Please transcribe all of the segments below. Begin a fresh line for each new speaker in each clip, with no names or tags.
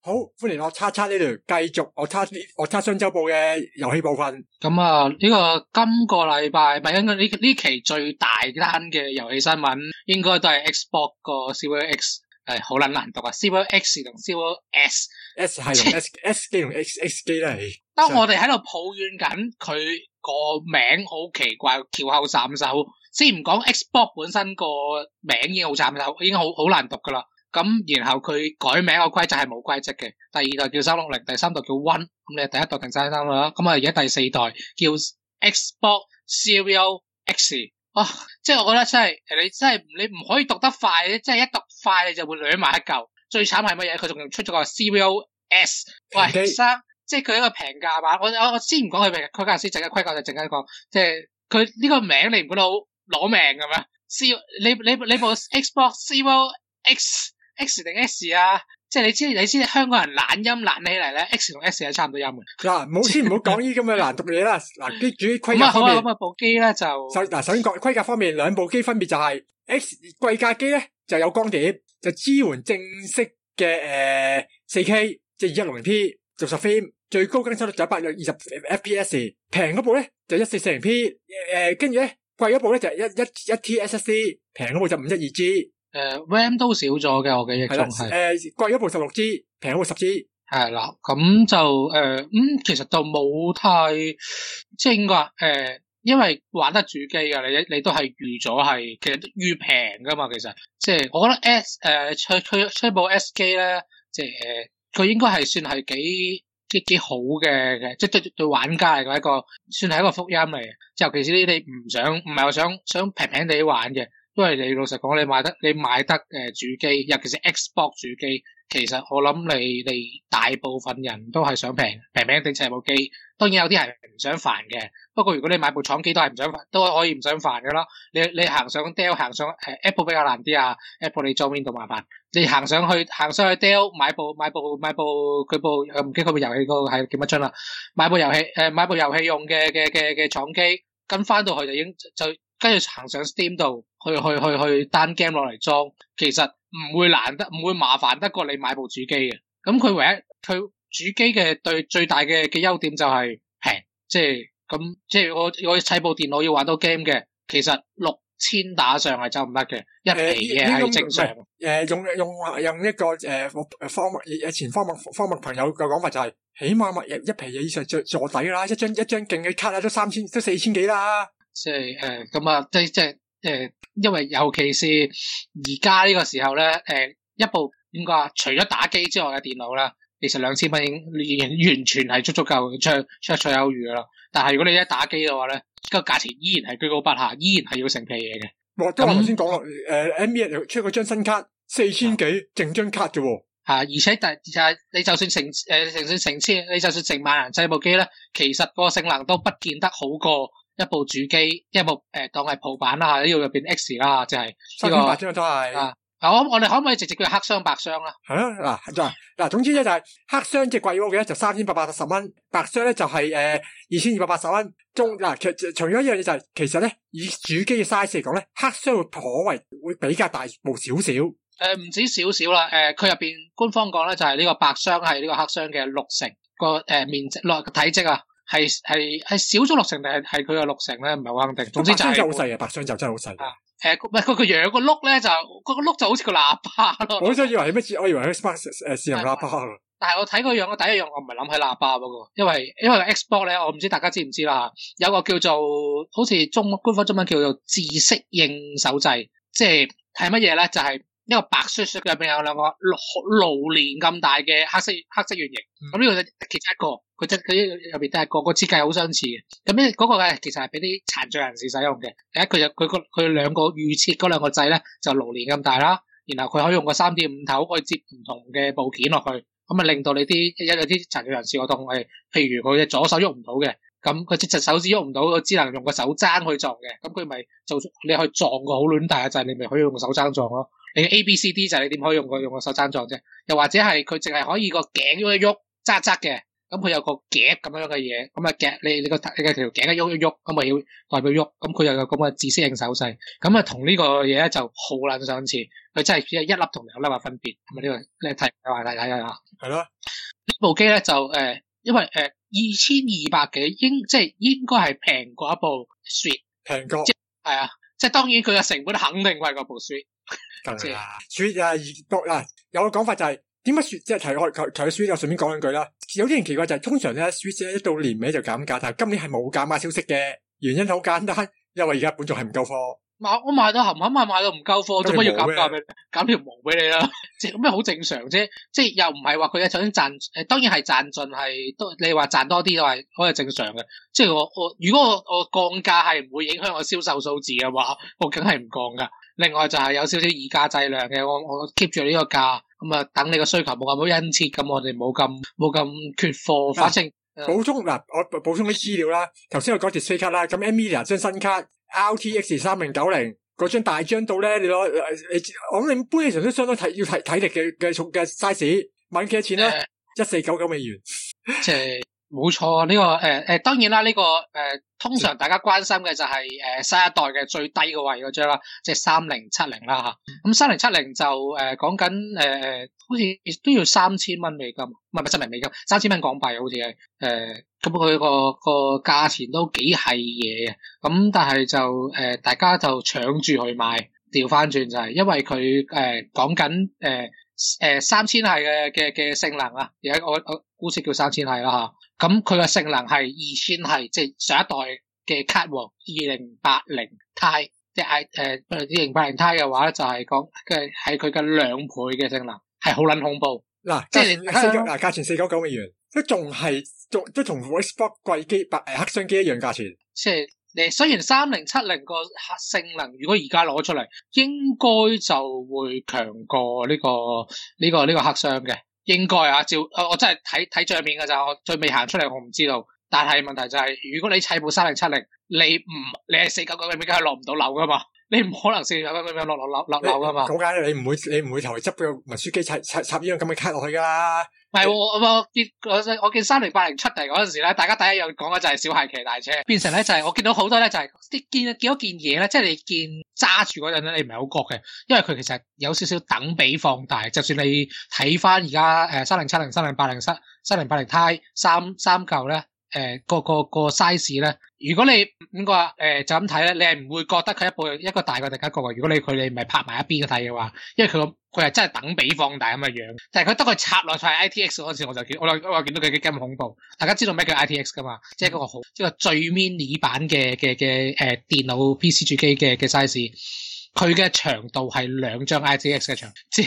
好，歡迎我叉叉呢度繼續我叉商周報嘅遊戲部分。
咁啊，呢個今個禮拜咪應該呢期最大單嘅遊戲新聞，應該都係 Xbox 個 Series X， 好難讀啊 ，Series X 同 Series S
係同 S 機同 X 機啦。
當我哋喺度抱怨緊佢個名好奇怪，翹口三手，先唔講 Xbox 本身個名已經好慘手，已經好難讀噶啦。咁然後佢改名個規則係冇規則嘅，第二代叫360，第三代叫 One， 咁你第一代定晒三啦，咁啊而家第四代叫 Xbox Series X， 即係我覺得真係你唔可以讀得快，即係一讀快你就會攣埋一嚿。最慘係乜嘢？佢仲出咗個 Series S， 喂生，即係佢一個平價版。我先唔講佢平價，規格先，陣間規格就陣間講，即係佢呢個名你唔覺得好攞命嘅咩？你部 Xbox Series X 定 S 啊？即係你知香港人懶音懶起嚟咧 ，X 同 S 係差唔多音嘅。
嗱，先唔好講呢啲咁嘅難讀嘢啦。嗱，至於規格方面，
咁啊部機咧就
首先講規格方面，兩部機分別就係 X 貴價機咧就有光碟，就支援正式嘅4K， 即係210P 60 frame， 最高更新率就120 FPS。平嗰部咧就1440P， 跟住咧貴嗰部咧就1T SSD， 平嗰部就512G。
RAM 都少咗嘅，我記憶中係。
貴嗰部16G， 平嗰部10G。
係啦，咁就其實就冇太即係應該話因為玩得主機嘅你都係預咗係，其實預平噶嘛，其實即係我覺得吹部 S 機咧，即係佢應該係算係幾好嘅，即係對玩家嚟講一個算係一個福音嚟嘅，尤其是你唔係話想平平地玩嘅。因為你老實講，你買得主機，尤其是 Xbox 主機，其實我諗你大部分人都係想平地砌部機。當然有啲係唔想煩嘅，不過如果你買部廠機都係唔想煩，都可以唔想煩嘅咯。你行上 Dell 行上Apple 比較難啲啊 ，Apple 你裝邊度麻煩？你行上去 Dell 買部佢部唔記得佢部遊戲個係叫乜樽啦？買部遊戲用嘅廠機，跟翻到去就已經就跟住行上 Steam 度去單 game 落嚟裝，其實唔會麻煩得過你買部主機嘅。咁佢唯一佢主機嘅對最大嘅優點就係平，即係我砌部電腦要玩到 game 嘅，其實6000打上係走唔得嘅，一皮嘢係正常。
用一個以前方默朋友嘅講法就係，起碼一皮嘢以上坐底啦，一張勁嘅卡啊都3000都4000幾啦。
即係咁啊，即係因為尤其是而家呢個時候咧，一部點講啊？除咗打機之外嘅電腦啦，其實2000蚊已經完全係足夠綽有餘噶啦。但係如果你一打機嘅話咧，個價錢依然係居高不下，依然係要成皮嘢嘅。
我都頭先講咯，NBA 出嗰張新卡4000幾，整張卡啫喎。
而且就係你就算成千，你就算成萬人砌部機咧，其實個性能都不見得好過一部主機，一部當係鋪版啦，呢度入邊 X 啦，即係呢個
300張都係。
我哋可唔可以直接叫黑箱白箱啦？
係啊，嗱，總之咧就係黑箱即係貴嗰嘅咧就3880蚊，白箱咧就係2280蚊。除咗一樣嘢就係，其實咧以主機嘅 size 嚟講咧，黑箱會頗為會比較大部少少。
唔止少少啦，佢入邊官方講咧就係呢個白箱係呢個黑箱嘅60%個面積體積啊。係少咗60%定係佢嘅60%咧？唔係好肯定。總之就係
好細嘅，白箱就真係好細。
佢樣個碌咧就個碌就好似個喇叭咯。
我真係以為係咩？我以為係 Smart 智能喇叭。
但係我睇個樣，我第一樣我唔係諗起喇叭嗰個，因為 Xbox 咧，我唔知大家知唔知啦。有個叫做好似官方中文叫做自適應手掣，即係乜嘢咧？就係一個白雪雪入邊有兩個爐鏈咁大嘅黑色圓形。咁呢個就其中一個。佢入邊都係個設計好相似嘅，咁咧嗰個其實係俾啲殘障人士使用嘅。第一佢兩個預設嗰兩個掣咧就爐鏈咁大啦，然後佢可以用個 3.5 頭去接唔同嘅部件落去，咁啊令到你有啲殘障人士我當係，譬如佢嘅左手喐唔到嘅，咁佢隻手指喐唔到，佢只能用個手踭去撞嘅，咁佢咪就你可以撞個好卵大嘅掣，你咪可以用個手踭撞咯。你 A、B、C、D 掣你點可以用個手踭撞啫？又或者係佢淨係可以個頸喐一喐揸嘅。咁佢有個夾咁樣嘅嘢，咁啊夾你條頸一喐一喐，咁咪要代表喐，咁佢又有咁嘅自適應手勢，咁啊同呢個嘢咧就好撚相似，佢真係一粒同兩粒嘅分別，係咪呢個你睇下？係咯， 部機咧就因為2200幾應該係平過一部 Switch，
平過
係啊，即係當然佢嘅成本肯定貴過部 Switch。
梗啦，Switch 有個講法就係點解 Switch 即係提 Switch， 我順便講兩句啦。有啲人奇怪就係通常咧 Switch 一到年尾就減價，但係今年係冇減價消息嘅，原因好簡單，因為而家本仲係唔夠貨。我
賣到冚賣到唔夠貨，做乜要減價俾你？減條毛俾你啦，即係咁樣好正常啫。即係又唔係話佢想賺當然係賺盡係都你話賺多啲都係好係正常嘅。即係如果我降價係唔會影響我銷售數字嘅話，我梗係唔降噶。另外就係有少少以價制量嘅，我 keep 住呢個價，咁啊等你個需求冇咁好殷切，咁我哋冇咁缺貨。反正
補充我補充啲資料啦。頭先我講 display 卡啦，咁 Nvidia 張新卡 RTX 3090嗰張大張到咧，你攞我諗你般嚟講都相當要睇體力嘅 size， 買幾多錢咧？1499美元，
即係冇錯呢個當然啦，呢個通常大家關心嘅就係新一代嘅最低個位嗰張啦，即係3070啦吓。咁3070就講緊好似都要3000蚊美金，唔係真係美金，3000蚊港幣好似係咁佢個價錢都幾係嘢嘅。咁但係就大家就搶住去買，調翻轉就係因為佢講緊3000系嘅性能啊，而家我估計叫3000系啦吓。咁佢嘅性能係2000系，即係上一代嘅卡王2080 Ti， 即係2080 Ti 嘅話咧，就係講係佢嘅2倍嘅性能，係好撚恐怖。
即係價錢499美元，都同 Xbox 貴機黑箱機一樣價錢。
即係你雖然3070個性能，如果而家攞出嚟，應該就會強過呢個黑箱嘅。應該啊，我真係睇賬面㗎咋，我最未行出嚟我唔知道。但係問題就係，如果你砌部3070，你係499美金係落唔到樓噶嘛？你唔可能499美金落樓噶嘛？
講解你唔會頭嚟執個文書機插呢樣咁嘅卡落去噶啦。
唔係我見3080出嚟嗰陣時咧，大家第一樣講嘅就係小孩騎大車，變成咧就係我見到好多咧就係見到件嘢咧，即係你見揸住嗰陣咧，你唔係好覺嘅，因為佢其實有少少等比放大。就算你睇翻而家3070、3080、3080 Ti 三嚿咧。個 size 咧，如果你就咁睇咧，你係唔會覺得佢一個大過第一個嘅。如果佢哋唔係拍埋一邊睇嘅話，因為佢係真係等比放大咁嘅樣。但係佢當佢插落去 ITX 嗰陣時，我見到佢幾咁恐怖。大家知道咩叫 ITX 噶嘛？即係嗰個即係最 mini 版嘅電腦 PC 主機嘅 size。佢嘅長度係2張 ITX 嘅長，即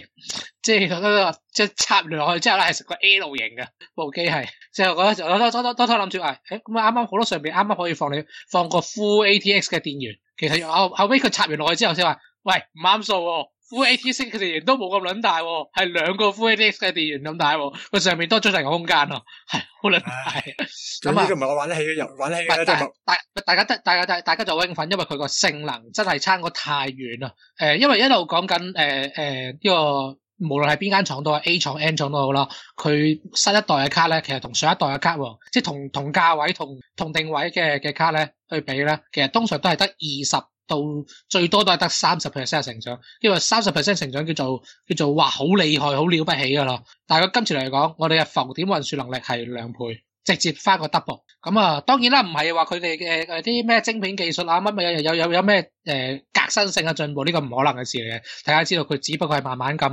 係插落去之後咧係成個 L 型嘅部機係，即係我覺得我諗住咁啊啱啱好多上邊啱啱可以放個 Full ATX 嘅電源，其實後尾佢插完落去之後先話，喂唔啱數喎。Full ATX 嘅電源都冇咁撚大喎，係2個 Full ATX 嘅電源咁大喎，佢上面多咗成個空間咯，係好撚大。
咁呢個唔係我玩得起嘅，玩得起嘅
大家就興奮，因為佢個性能真係差過太遠啦。因為一路講緊呢個無論係邊間廠都係 A 廠 N 廠都好啦，佢新一代嘅卡咧，其實同上一代嘅卡即係同價位同定位嘅卡咧去比咧，其實通常都係得20到最多都係得30% 嘅成長，因為30% 成長叫做哇好厲害好了不起噶啦。但係佢今次嚟講，我哋嘅浮點運算能力係2倍，直接翻個 double。咁啊，當然啦，唔係話佢哋嘅啲咩晶片技術啊乜有咩革新性嘅進步，呢個唔可能嘅事嚟嘅。大家知道佢只不過係慢慢咁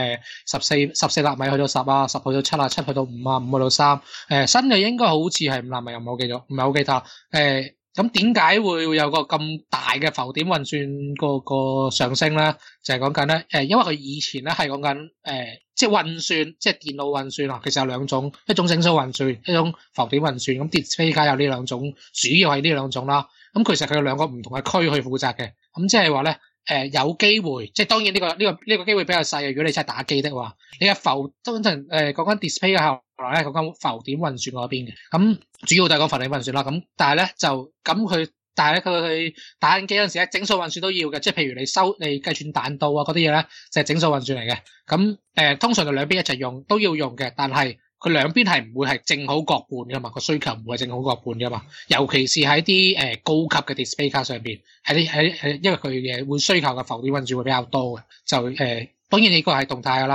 14納米去到10啊，10去到7啊，7去到5啊，5去到3。新嘅應該好似係5納米，又唔係好記得。咁點解會有個咁大嘅浮點運算個上升咧？就係講緊咧，因為佢以前咧係講緊即係運算，即係電腦運算啊。其實有兩種，一種整數運算，一種浮點運算。咁 display 卡有呢兩種，主要係呢兩種啦。咁其實佢有兩個唔同嘅區去負責嘅。咁即係話咧，有機會，即係當然呢個機會比較細嘅。如果你真係打機的話，你嘅通常講緊 display 嘅後來咧講緊浮點運算嗰邊嘅。咁主要就係講浮點運算啦。咁但係咧佢打緊機嗰陣時咧，整數運算都要嘅。即係譬如你計算彈道啊嗰啲嘢咧，就係整數運算嚟嘅。咁通常就兩邊一齊用都要用嘅，但係佢兩邊係唔會係正好各半噶嘛，個需求唔會係正好各半噶嘛。尤其是喺啲高級嘅 display 卡上邊，因為佢嘅會需求嘅浮點運算會比較多嘅。就當然呢個係動態噶啦。咁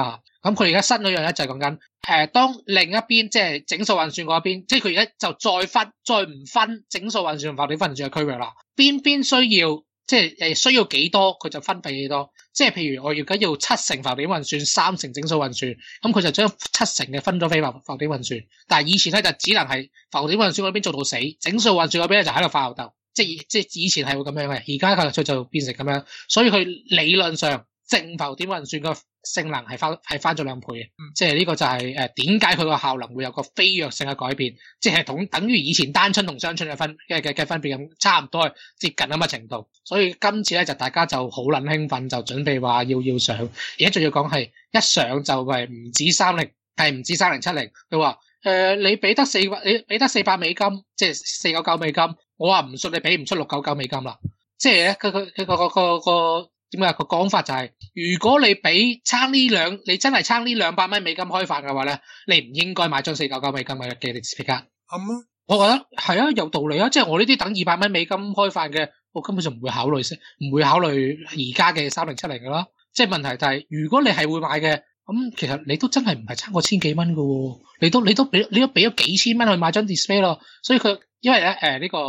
咁佢而家新嗰樣咧就係講緊當另一邊即係整數運算嗰邊，即係佢而家就再唔分整數運算同浮點運算嘅區域啦。邊需要即係需要幾多佢就分俾幾多。即係譬如我而家要7成浮點運算，3成整數運算，咁佢就將7成嘅分咗俾浮點運算。但係以前咧就只能係浮點運算嗰邊做到死，整數運算嗰邊咧就喺度發吽哣。即係以前係會咁樣嘅，而家佢就變成咁樣，所以佢理論上正浮點運算個性能係翻咗2倍嘅。即係呢個就係點解佢個效能會有個飛躍性嘅改變，即係等於以前單春同雙春嘅分別咁，差唔多接近咁嘅程度。所以今次咧就大家就好撚興奮，就準備話要上，而家仲要講係一上就係唔止30，係唔止3070。佢話你俾得400美金，即係499美金。我話唔信你俾唔出699美金啦，即係咧佢個點解個講法就係，如果你俾你真係撐呢200蚊美金開飯嘅話咧，你唔應該買張499美金嘅歷史卡。我覺得係啊，有道理啊，即係我呢啲等200蚊美金開飯嘅，我根本就唔會考慮而家嘅3070噶啦。即係問題就係，如果你係會買嘅，咁其實你都真係唔係差過千幾蚊噶喎，你都俾咗幾千蚊去買張 display 咯，所以佢因為咧呢個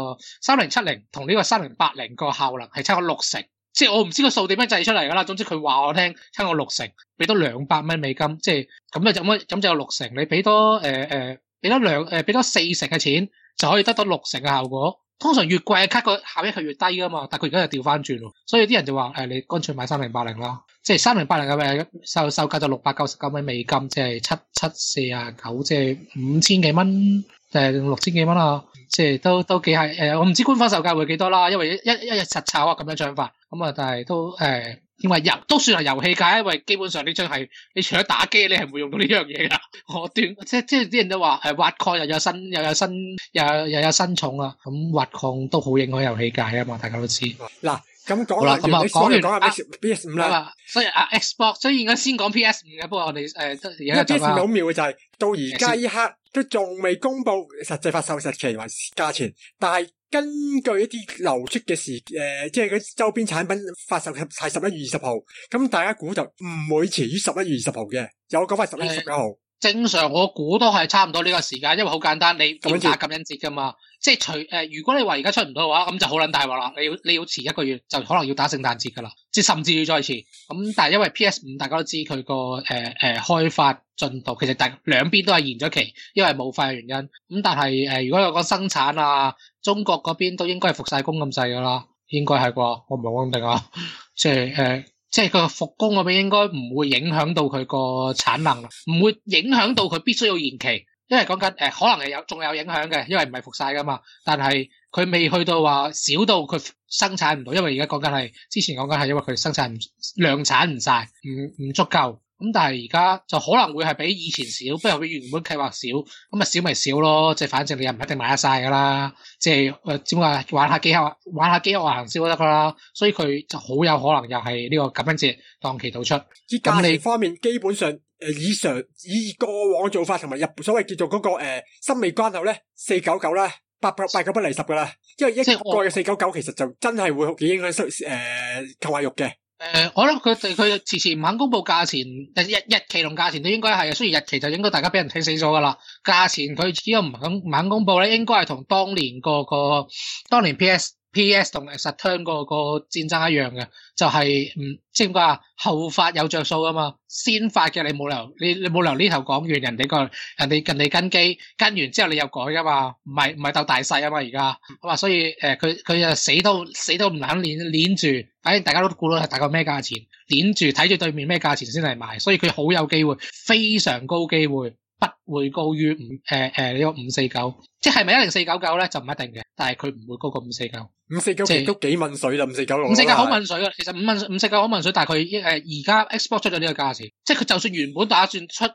3070同呢個3080個效能係差過60成，即係我唔知個數點樣計出嚟噶啦，總之佢話我聽差過60成，俾多200蚊美金，即係咁就有6成，你俾多俾多4成嘅錢就可以得到6成嘅效果。通常越貴嘅卡個效益係越低噶嘛，但係佢而家就調翻轉喎，所以啲人就話你乾脆買3080啦，即係3080嘅售價就699蚊美金，即係749，即係5000幾蚊，6000幾蚊啦，即係都幾係我唔知官方售價會幾多啦，因為一日實炒啊咁樣漲法，咁啊但係都因為都算係遊戲界，因為基本上呢張係你除咗打機，你係唔會用到呢樣嘢噶。我斷即係啲人都話挖礦又有新寵啊，咁挖礦都好影響遊戲界啊嘛，大家都知。
嗱咁講啦，咁啊講完 PS5 啦，
所以Xbox 所以應該先講 PS5 嘅，不過我哋而家就
PS5 好妙嘅就係到而家呢刻都仲未公布實際發售日期或價錢，但係根據一啲流出嘅即係嗰啲周邊產品發售係11月20號，咁大家估就唔會遲於11月20號嘅，有講法11月19號。
正常我估都係差唔多呢個時間，因為好簡單，你要打感恩節噶嘛，即係如果你話而家出唔到嘅話，咁就好撚大鑊啦，你要遲1個月，就可能要打聖誕節噶啦，即係甚至要再遲。咁但係因為 PS5 大家都知佢個開發進度，其實兩邊都係延咗期，因為冇快嘅原因。咁但係如果有個生產啊，中國嗰邊都應該係復晒工咁滯噶啦，應該係啩？我唔係好肯定啊，即係佢復工嗰邊應該唔會影響到佢個產能，唔會影響到佢必須要延期，因為講緊可能係仲有影響嘅，因為唔係復晒噶嘛。但係佢未去到話少到佢生產唔到，因為而家講緊係之前講緊係因為佢生產量產唔晒，唔足夠。咁但係而家就可能會係比以前少，不過比原本計劃少，咁啊少咪少咯，即係反正你又唔一定買得晒噶啦，即係點話玩下機械行銷都得噶啦，所以佢就好有可能又係呢個感恩節檔期度出。
咁你方面基本上以過往做法同埋所謂叫做嗰個心理關口咧，499啦，899不離10噶啦，因為一個嘅499其實就真係會幾影響購買欲嘅。
我諗佢遲遲唔肯公布價錢，日期同價錢都應該係，雖然日期就應該大家俾人睇死咗噶啦，價錢佢只要唔肯公布咧，應該係同當年 PS 同 Saturn 個戰爭一樣嘅，就係即係點講啊？後發有着數啊嘛，先發嘅你冇理由，你冇理由呢頭講完，人哋跟機跟完之後你又改噶嘛，唔係鬥大細啊嘛而家，咁啊所以佢就死都唔肯鏈住，反正大家都估到係大概咩價錢，鏈住睇住對面咩價錢先嚟買，所以佢好有機會，非常高機會。不會高於呢個549，即係咪一定499咧就唔一定嘅，但係佢唔會高過549。549
其實都幾問水啦
，549好問水啦，其實549好問水，但係佢而家 Xbox 出咗呢個價錢，即係佢就算原本打算出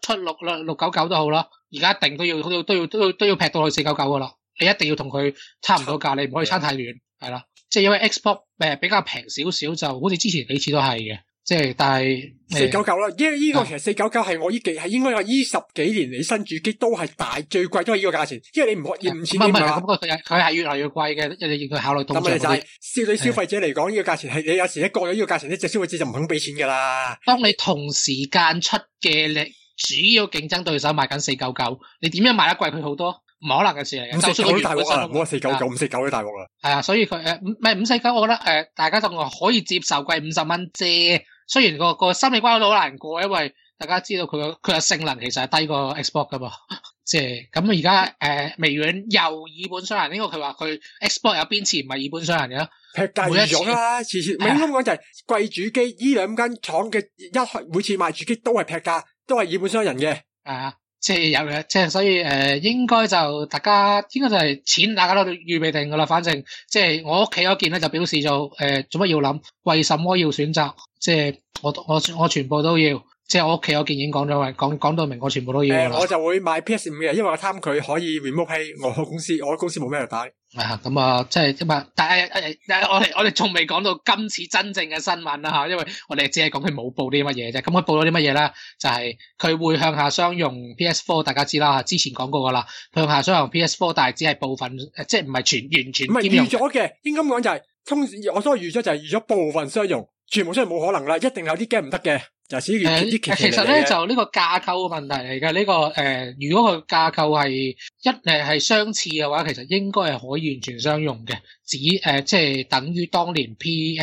699都好啦，而家一定都要劈到去499噶啦，你一定要同佢差唔多價，你唔可以差太遠，係啦，即係因為 Xbox 比較平少少，就好似之前幾次都係嘅。 即係但係
499啦，因為呢個其實499係我係應該係呢10幾年嚟新主機都係最貴都係呢個價錢，因為你唔可以5千幾嘛。
咁佢係越嚟越貴嘅，你要考慮到。
咁就係對消費者嚟講呢個價錢係你有時一過咗呢個價錢，呢隻消費者就唔肯俾錢噶啦。
當你同時間出嘅你主要競爭對手賣緊499，你點樣賣得貴佢好多？唔可能嘅事嚟嘅。
549都大鑊啊！唔好話499，549都大鑊啦。
係啊，所以佢唔係549，我覺得大家就可以接受貴50蚊啫。雖然個心理關口都好難過，因為大家知道佢嘅性能其實係低過 Xbox 噶嘛。即係咁而家微軟又以本傷人，因為佢話佢 Xbox 有邊次唔係以本傷人嘅？
劈價預咗啦，次次咪應該講就係貴主機，呢兩間廠嘅每次賣主機都係劈價，都係以本傷人嘅。
即係有嘅，即係所以應該就大家應該就係錢，大家都預備定噶啦。反正即係我屋企嗰件咧就表示做做乜要諗，為什麼要選擇？即係我全部都要。即係我屋企嗰件已經講咗，講到明，我全部都要。
我就會買 PS5 嘅，因為我貪佢可以 remote play。我公司冇咩人打。
咁啊，即係咁啊，但係我哋仲未講到今次真正嘅新聞啦吓，因為我哋只係講佢冇報啲乜嘢啫。咁佢報咗啲乜嘢咧？就係佢會向下商用 PS4， 大家知啦，之前講過噶啦，向下商用 PS4， 但係只係部分，即係唔係完全。唔係
預咗嘅，應該咁講就係我所謂預咗就係預咗部分商用，全部商用冇可能啦，一定有啲 game 唔得嘅。就係
其實咧就呢個架構嘅問題嚟嘅，呢個如果佢架構係相似嘅話，其實應該係可以完全相用嘅，即係等於當年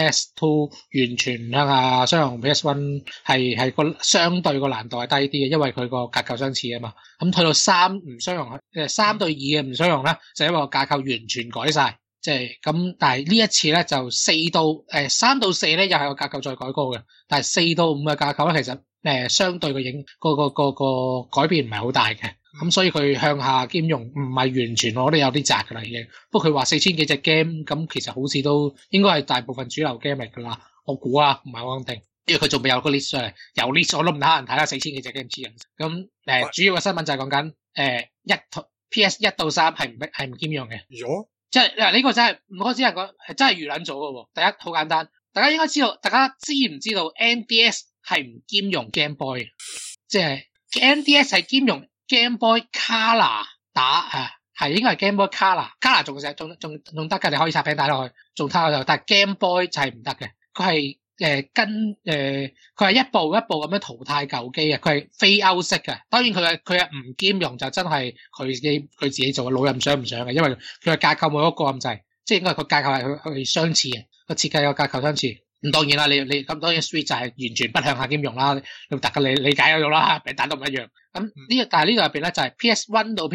PS2 完全向下相用 PS1 係個相對個難度係低啲嘅，因為佢個架構相似啊嘛。咁去到3唔相用，3對2嘅唔相用咧，就因為個架構完全改晒。即係咁，但係呢一次咧就3到4咧又係個架構再改過嘅，但係4到5嘅架構咧其實相對嘅個改變唔係好大嘅，咁所以佢向下兼容唔係完全，我覺得有啲窄噶啦已經。不過佢話4000幾隻 game， 咁其實好似都應該係大部分主流 game 嚟噶啦，我估啊，唔係好肯定，因為佢仲未有個 list 出嚟，有 list 我都唔得閒睇啦，4000幾隻 game 黐人。咁主要嘅新聞就係講緊PS1 到3係唔兼容嘅。即係嗱，呢個真係我只係講係真係預撚咗嘅喎。第一好簡單，大家應該知道，大家知唔知道 NDS 係唔兼容 Game Boy？ 即係 NDS 係兼容 Game Boy Color 係應該係 Game Boy Color 仲得㗎，你可以插餅帶落去，仲睇就，但係 Game Boy 就係唔得嘅，佢係佢係一步一步咁樣淘汰舊機嘅，佢係非歐式嘅。當然佢係唔兼容就真係佢自己做嘅，老任想唔想嘅，因為佢嘅架構冇一個咁滯，即係應該個架構係相似嘅，個設計個架構相似。咁當然啦，你咁當然 Switch 就係完全不向下兼容啦，你大家理解咗啦，餅帶都唔一樣。咁但係呢度入邊咧就係 PS1 到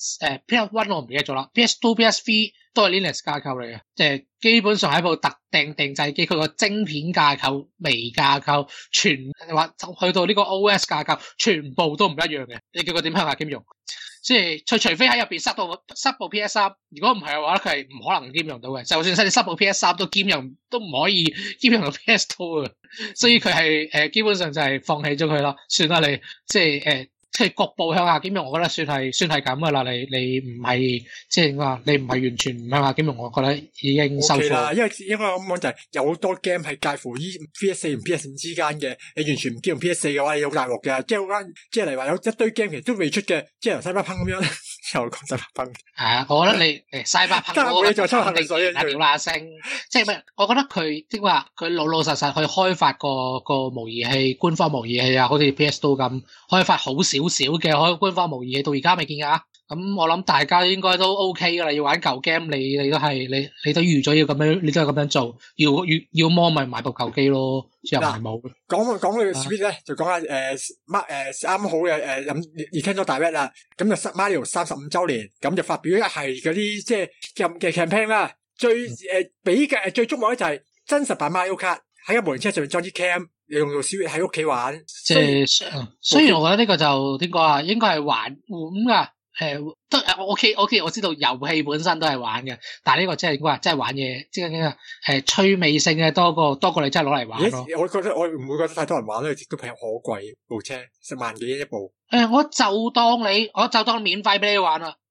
PS1 我唔記得咗啦 ，PS2、PS3 都係 Linux 架構嚟嘅，即係基本上係一部特定製機，佢個晶片架構、微架構，全話去到呢個 OS 架構，全部都唔一樣嘅。你叫佢點向下兼容？即係除非喺入邊塞部 PS3， 如果唔係嘅話，佢係唔可能兼容到嘅。就算你塞部 PS3 都兼容，都唔可以兼容到 PS2 嘅。所以佢係基本上就係放棄咗佢啦，算啦你即係即係局部向下兼容，我覺得算係咁噶啦。你唔係即係話你唔係完全唔向下兼容，我覺得已經收貨啦。
因為咁講就係有好多 game 係介乎於 PS4 同 PS5 之間嘅，你完全唔兼容 PS4 嘅話，你好大鑊嘅。即係例如話有一堆 game 其實都未出嘅，即係由Cyberpunk咁樣又講Cyberpunk。係啊，
我覺得你Cyberpunk嗰個肯定係屌啦聲，即係咩？我覺得佢即係話佢老實去開發個模擬器，官方模擬器啊，好似 PS2 咁開發好少嘅官方模擬器，到而家未見㗎。咁我諗大家應該都 OK 噶啦，要玩舊 game 你都預咗要咁樣，你都係咁樣做，要麼咪買部舊機咯，又唔係冇。講到
Switch 咧，就講下啱好嘅Nintendo Direct啦，咁就Mario 35周年，咁就發表一系嗰啲即係嘅 campaign 啦。最矚目咧就係真實版 Mario Kart 喺個無人車上面裝啲 cam，你用到 Switch 喺屋企玩。即係
雖然我覺得呢個就點講啊，應該係玩噶。都OK，我知道遊戲本身都係玩嘅，但係呢個真係玩嘢，即係趣味性嘅多過你真係攞嚟玩咯。
我覺得我唔會覺得太多人玩咧，都平可貴部車，10萬幾一部。
我就當免費俾你玩啦。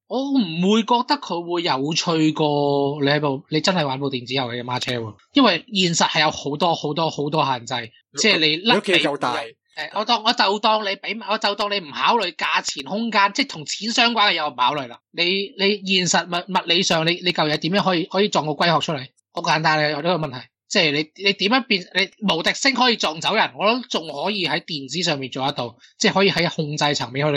我唔會覺得佢會有趣過你真係玩部電子遊戲嘅孖車喎，因為現實係有好多限制，即係你
屋企夠大。
我就當你唔考慮價錢空間，即係同錢相關嘅嘢我唔考慮啦。你現實物理上你嚿嘢點樣可以撞個龜殼出嚟？好簡單嘅有呢個問題，即係你點樣變你無敵星可以撞走人，我都仲可以喺電子上面做得到，即係可以喺控制層面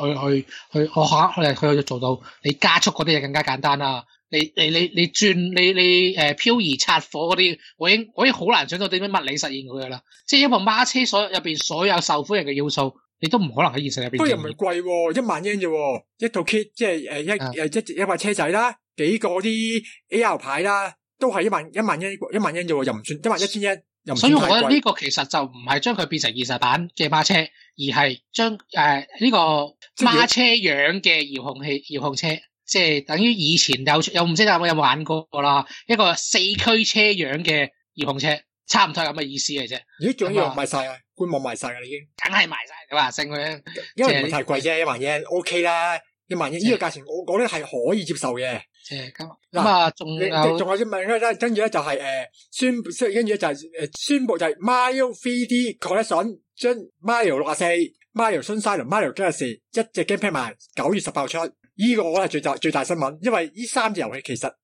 去做到你加速嗰啲嘢更加簡單啦。你轉漂移拆火嗰啲，我已經好難想到點樣物理實現佢噶啦。即係一部孖車入邊所有受歡迎嘅要素，你都唔可能喺現實入邊。不過
又唔係貴喎，1萬yen啫喎，一套 kit 即係一把車仔啦，幾個啲 AR 牌啦，都係1萬yen 啫喎，又唔算11000yen，又唔算太貴。所以我覺得呢個其實就唔係將佢變成現實版嘅孖車，而係將呢個孖車樣嘅遙控車。即係等於以前又唔知大家有冇玩過啦，一個4驅車樣嘅遙控車，差唔多係咁嘅意思嚟啫。咦，仲要賣晒啊？官網賣晒噶啦已經，梗係賣晒你話升佢，因為唔係太貴啫，1萬yen OK 啦，1萬yen呢個價錢我覺得係可以接受嘅。即係咁啊，仲有啲問咧，跟住咧就係宣布就係 Mario 3D Collection 將 Mario 64、Mario Sunshine 同 Mario Galaxy 一隻 game pack 埋9月18號出。呢個我覺得係最大新聞，因為呢3隻遊戲其實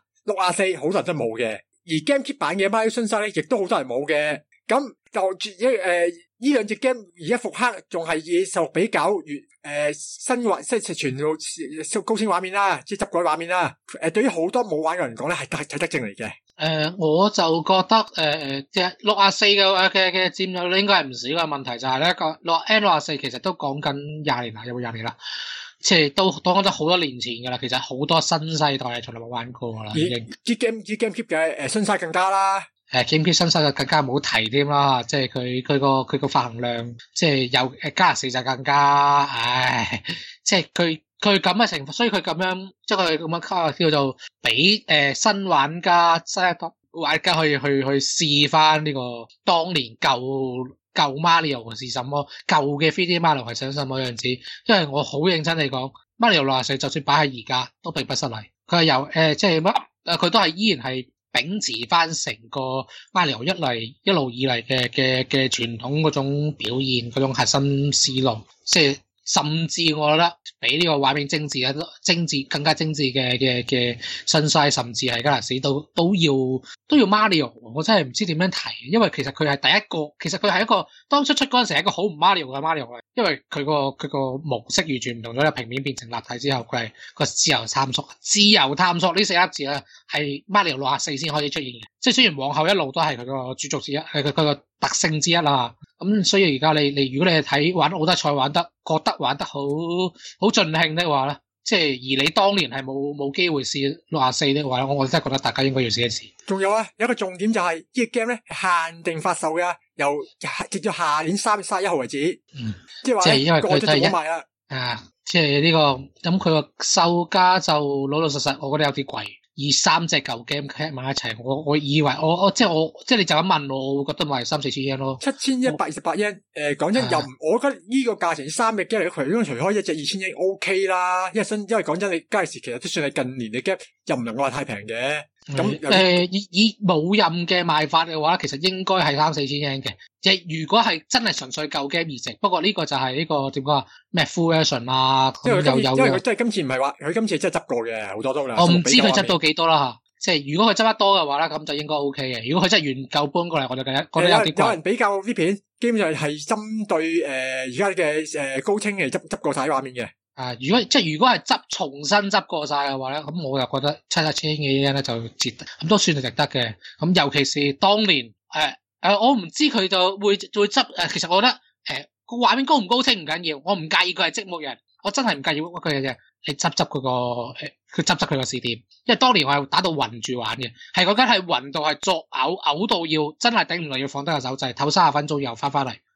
64好多人都冇嘅，而 GameCube 版嘅 Mario Sunshine 咧亦都好多人冇嘅。咁就呢兩隻 game 而家復刻，仲係以16:9新畫即係全部高清畫面啦，即係執改畫面啦。對於好多冇玩嘅人講咧，係睇得正嚟嘅。我就覺得即係64嘅佔有率應該係唔少嘅。問題就係咧個N64其實都講緊20年啦，有冇20年啦？即係都講咗好多年前噶啦，其實好多新世代係從來冇玩過噶啦，已經。GameCube 嘅新世更加啦。GameCube 新世就更加唔好提添啦，即係佢個發行量，即係有Galaxy就更加，即係佢咁嘅情況，所以佢咁樣即係佢咁樣叫做俾新玩家新一代玩家去試翻呢個當年舊 Mario 係什麼，舊嘅 3D Mario 係想什麼樣子？因為我好認真地講 ，Mario 64就算擺喺而家都並不失禮。佢係由即係乜佢都係依然係秉持翻成個 Mario 一路以嚟嘅傳統嗰種表現，嗰種核心思路，即係甚至我覺得比呢個畫面更加精緻嘅Sunshine，甚至係 Galaxy 都要 Mario， 我真係唔知點樣提，因為其實佢係第一個，其實佢係一個當初嗰陣時係一個好唔 Mario 嘅 Mario 嚟，因為佢個模式完全唔同咗，由平面變成立體之後，佢係個自由探索呢4粒字咧係 Mario 64先開始出現嘅，即係雖然往後一路都係佢個主軸之一，係佢個特性之一啦。咁所以而家你如果你係睇玩奧德賽覺得玩得好盡興的話咧，即係而你當年係冇機會試64的話，我真係覺得大家應該要試一試。仲有一個重點就係呢個 game 咧限定發售嘅，由直至下年3月31號為止。即係話因為佢都係賣啦。即係呢個咁佢個售價就老實，我覺得有啲貴。以3隻舊 game 夾埋一齊，我以為即係你就咁問我會覺得賣3-4千yen咯，7128 yen。講真又唔，我覺得呢個價錢3隻 game 嚟，佢除開一隻2000yen OK 啦。因為講真，你Galaxy其實都算係近年嘅 game，又唔能夠話太平嘅。咁以冇任嘅賣法嘅話，其實應該係3-4千yen嘅。即係如果係真係純粹舊 game 而值，不過呢個就係呢個點講啊？咩 full version 啊？因為佢真係今次唔係話佢今次真係執過嘅，好多都啦。我唔知佢執到幾多啦吓。即係如果佢執得多嘅話咧，咁就應該 OK 嘅。如果佢真係原舊搬過嚟，我就覺得有啲貴。有人比較啲片，基本上係針對而家嘅高清嘅執過晒畫面嘅。如果係重新執過晒嘅話咧，咁我又覺得7-8千嘅嘢咧就值得，咁都算係值得嘅。咁尤其是當年我唔知佢就會執其實我覺得個畫面高唔高清唔緊要，我唔介意佢係積木人，我真係唔介意佢嘅啫。你執佢佢執佢個視點，因為當年我係打到暈住玩嘅，係嗰間係暈到係作嘔到要真係頂唔落，要放低個手掣唞30分鐘又翻嚟。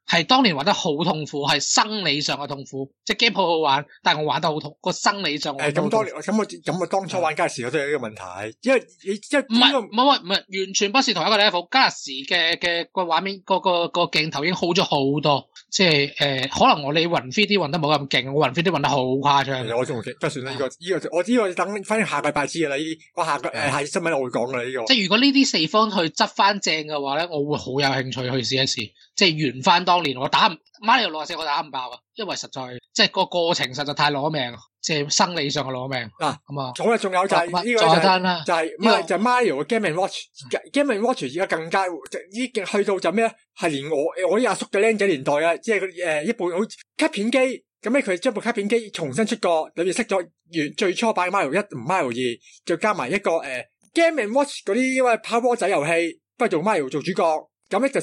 係當年玩得好痛苦，係生理上嘅痛苦。即係 game 好好玩，但係我玩得好痛，個生理上
咁當年咁我當初玩加時我都有呢個問題，因為
唔係完全不是同一個 level。加時嘅個畫面個鏡頭已經好咗好多，即係可能你雲 3D 雲得冇咁勁，我雲 3D 雲得好誇張。
我仲得算啦，呢個我知我等翻下個禮拜知噶啦，呢啲我下新聞我會講噶啦呢個。
即係如果呢啲四方去執翻正嘅話咧，我會好有興趣去試一試，即係圓翻當年我打Mario 64我打唔爆啊，因為實在即係個過程實在太攞命，即係生理上嘅攞命
嗱。
咁啊，
好啦，仲有就係呢個就係 Mario 嘅 Game & Watch，Game & Watch 而家更加已經去到就咩咧？係連我啲阿叔嘅僆仔年代啊，即係一部好卡片機，咁咧佢將部卡片機重新出過，裏面識咗最初版 Mario 1同 Mario 2，再加埋一個Game & Watch 嗰啲因為跑波仔遊戲，不過做 Mario 做主角。咁咧就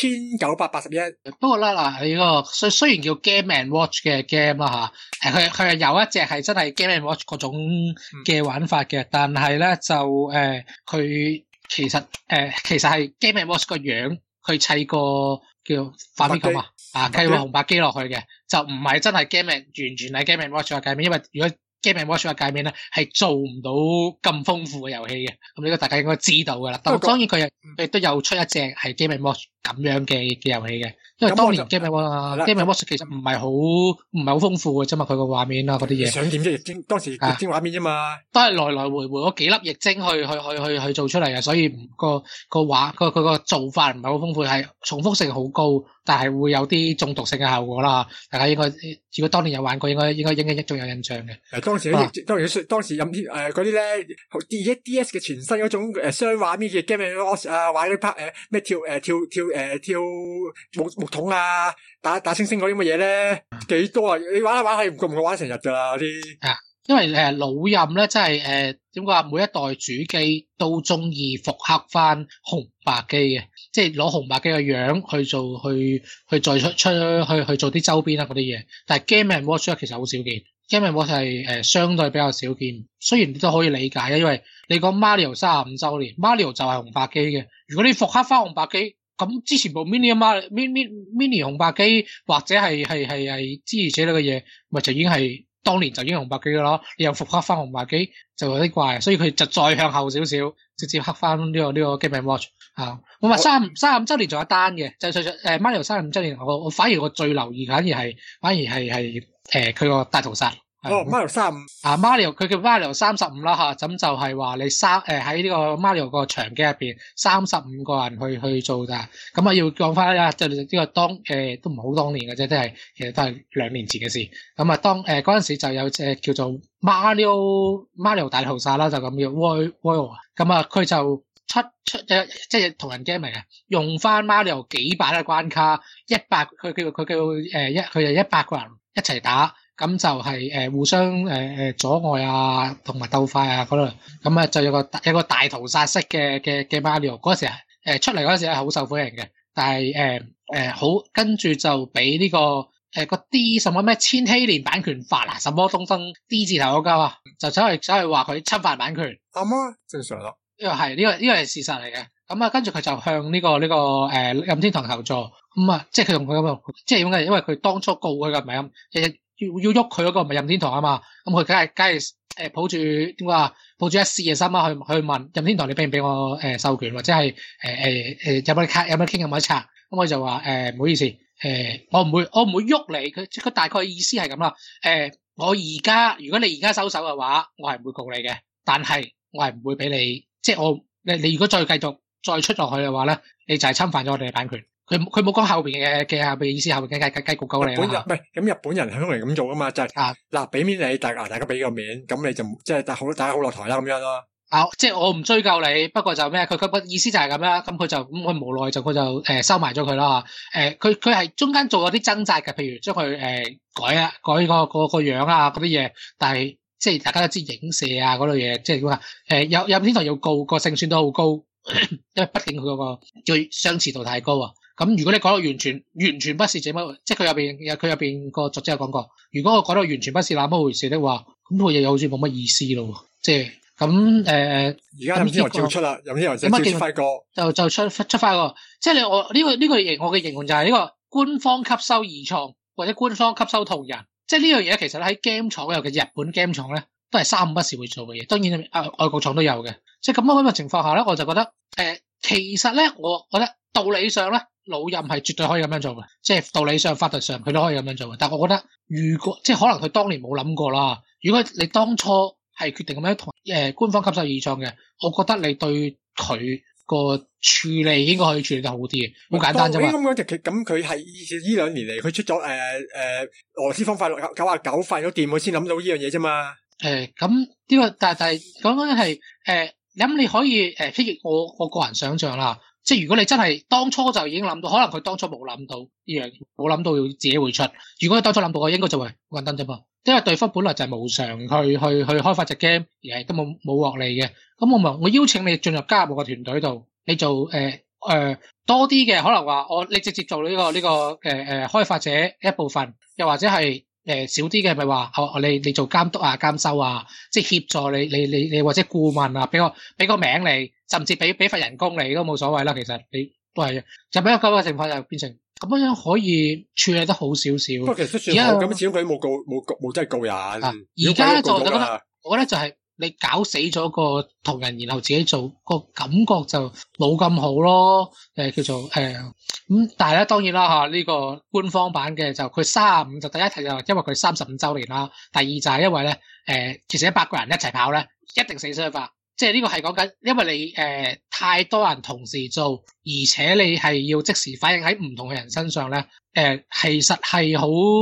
4981。
不過咧嗱，呢個雖然叫 Game & Watch 嘅 game 啦吓，佢係有一隻係真係 Game & Watch 嗰種嘅玩法嘅，但係咧就佢其實係 Game & Watch 個樣去砌個叫反面咁砌個紅白機落去嘅，就唔係真係完全係 Game & Watch 嘅界面，因為如果Game & Watch 嘅界面咧係做唔到咁豐富嘅遊戲嘅，咁呢個大家應該知道噶啦。但當然佢亦都有出一隻係 Game & Watch 咁樣嘅遊戲嘅，因為當年 Game & Watch 其實唔係好豐富嘅啫嘛，佢個畫面啊嗰啲嘢。
想點啫？液晶當時液晶畫面啫嘛，
都係來來回回嗰幾粒液晶去做出嚟嘅，所以佢個做法唔係好豐富，係重複性好高，但係會有啲中毒性嘅效果啦。大家應該如果當年有玩過，應該仲有印象嘅。
當時有啲嗰啲咧DS 嘅全新嗰種雙畫面嘅 Game & Watch 啊，玩嗰啲 part 咩跳木桶啊，打星星嗰啲咁嘅嘢咧，幾多啊？你玩係唔夠玩成日噶啦嗰啲。
因為老任咧，真係點講啊？每一代主機都中意復刻翻紅白機嘅，即係攞紅白機嘅樣去做去再去做啲周邊啊嗰啲嘢。但係 Game & Watch 其實好少見。Game & Watch 係相對比較少見，雖然你都可以理解，因為你講 Mario 35周年 ，Mario 就係紅白機嘅。如果你復刻翻紅白機，咁之前部 mini 紅白機或者係諸如此類嘅嘢，咪就已經係當年就已經紅白機噶啦。你又復刻翻紅白機就有啲怪，所以佢就再向後少少，直接刻翻呢個 Game & Watch 啊。我話35周年仲有一單嘅，就Mario 35周年，我反而我最留意，反而係佢個大屠殺。
Mario 35
Mario 佢叫 Mario 35啦吓，咁就係話你喺呢個 Mario 個場機入邊35個人去做噶，咁啊要講翻啦，就呢個都唔係好當年嘅啫，其實都係2年前嘅事。咁啊嗰陣時就有隻叫做 Mario 大屠殺啦，就咁叫 War， 咁啊佢就出即係同人 game 嚟嘅，用翻 Mario 幾百嘅關卡，100佢叫佢就100個人一齊打。咁就係互相阻礙啊，同埋鬥快啊嗰度，咁啊就有個大屠殺式嘅 Mario 嗰時出嚟嗰時係好受歡迎嘅，但係好跟住就俾呢個啲什麼咩千禧年版權法啊，什麼東西 D 字頭嗰家啊，就走去話佢侵犯版權，
啱啊，正常咯，
呢個係事實嚟嘅。咁啊跟住佢就向呢個任天堂求助，咁啊即係佢同佢咁，即係點解？因為佢當初告佢嘅唔係咁，要喐佢嗰個唔係任天堂啊嘛，咁佢梗係抱住點講啊，抱住一試嘅心啊去問任天堂，你俾唔俾我授權，或者係有冇傾有冇得拆？咁佢就話唔好意思，我唔會喐你，佢大概意思係咁啦。我而家如果你而家收手嘅話，我係唔會告你嘅，但係我係唔會俾你，即係你如果再繼續再出落去嘅話咧，你就係侵犯咗我哋嘅版權。佢冇講後邊嘅意思，後邊嘅雞局鳩你啦。唔係咁日本人向嚟咁做噶嘛，就係嗱俾面你，大家俾個面，咁你就即係大家好落台啦咁樣咯。即係我唔追究你，不過就咩？佢個意思就係咁啦。咁佢無奈佢就收埋咗佢啦。佢係中間做咗啲掙扎嘅，譬如將佢改個樣啊嗰啲嘢，但係即係大家都知影射啊嗰類嘢，即係點啊？有任天堂要告個勝算都好高，因為畢竟佢嗰個叫相似度太高啊。咁如果你講到完全不是這麼，即係佢入邊個作者有講過，如果我講到完全不是那麼回事的話，咁佢又好似冇乜意思咯。即係咁
而家任天堂照出啦，任天堂就照出翻個，
就出翻個，即係我嘅形容就係呢個官方吸收二創或者官方吸收同人，即係呢樣嘢其實喺 game 廠尤其日本 game 廠咧都係三五不時會做嘅嘢。當然外國廠都有嘅。即係咁樣嘅情況下咧，我就覺得其實咧，我覺得道理上咧，老任係絕對可以咁樣做嘅，即係道理上、法律上佢都可以咁樣做嘅。但係我覺得，如果即係可能佢當年冇諗過啦。如果你當初係決定咁樣同官方吸收二創嘅，我覺得你對佢個處理應該可以處理得好啲嘅，好簡單啫嘛。
咁佢係呢兩年嚟，佢出咗俄羅斯方塊99塊咗掂，佢先諗到呢樣嘢啫嘛。
咁呢個但係講緊係咁你可以譬如我個人想象啦，即係如果你真係當初就已經諗到，可能佢當初冇諗到呢樣，冇諗到要自己會出。如果佢當初諗到，我應該就會好簡單啫嘛。因為對方本來就係無償去開發隻 game， 而係都冇獲利嘅。咁我邀請你加入我個團隊度，你做多啲嘅，可能話你直接做呢個開發者一部分，又或者係少啲嘅，咪話你做監督啊、監修啊，即係協助你或者顧問啊，俾個名你，甚至俾份人工你都冇所謂啦。其實你都係就俾個咁嘅情況就變成咁樣可以處理得好少少。
不過其實算好咁，始終佢冇真係告人。
而家就覺得，我覺得就係你搞死咗個同人，然後自己做個感覺就冇咁好咯。叫做但係咧當然啦嚇，呢個官方版嘅就佢35就第一題就因為佢35週年啦，第二就係因為咧其實100個人一齊跑咧一定死傷法，即係呢個係講緊，因為你太多人同時做，而且你係要即時反映喺唔同嘅人身上咧，其實係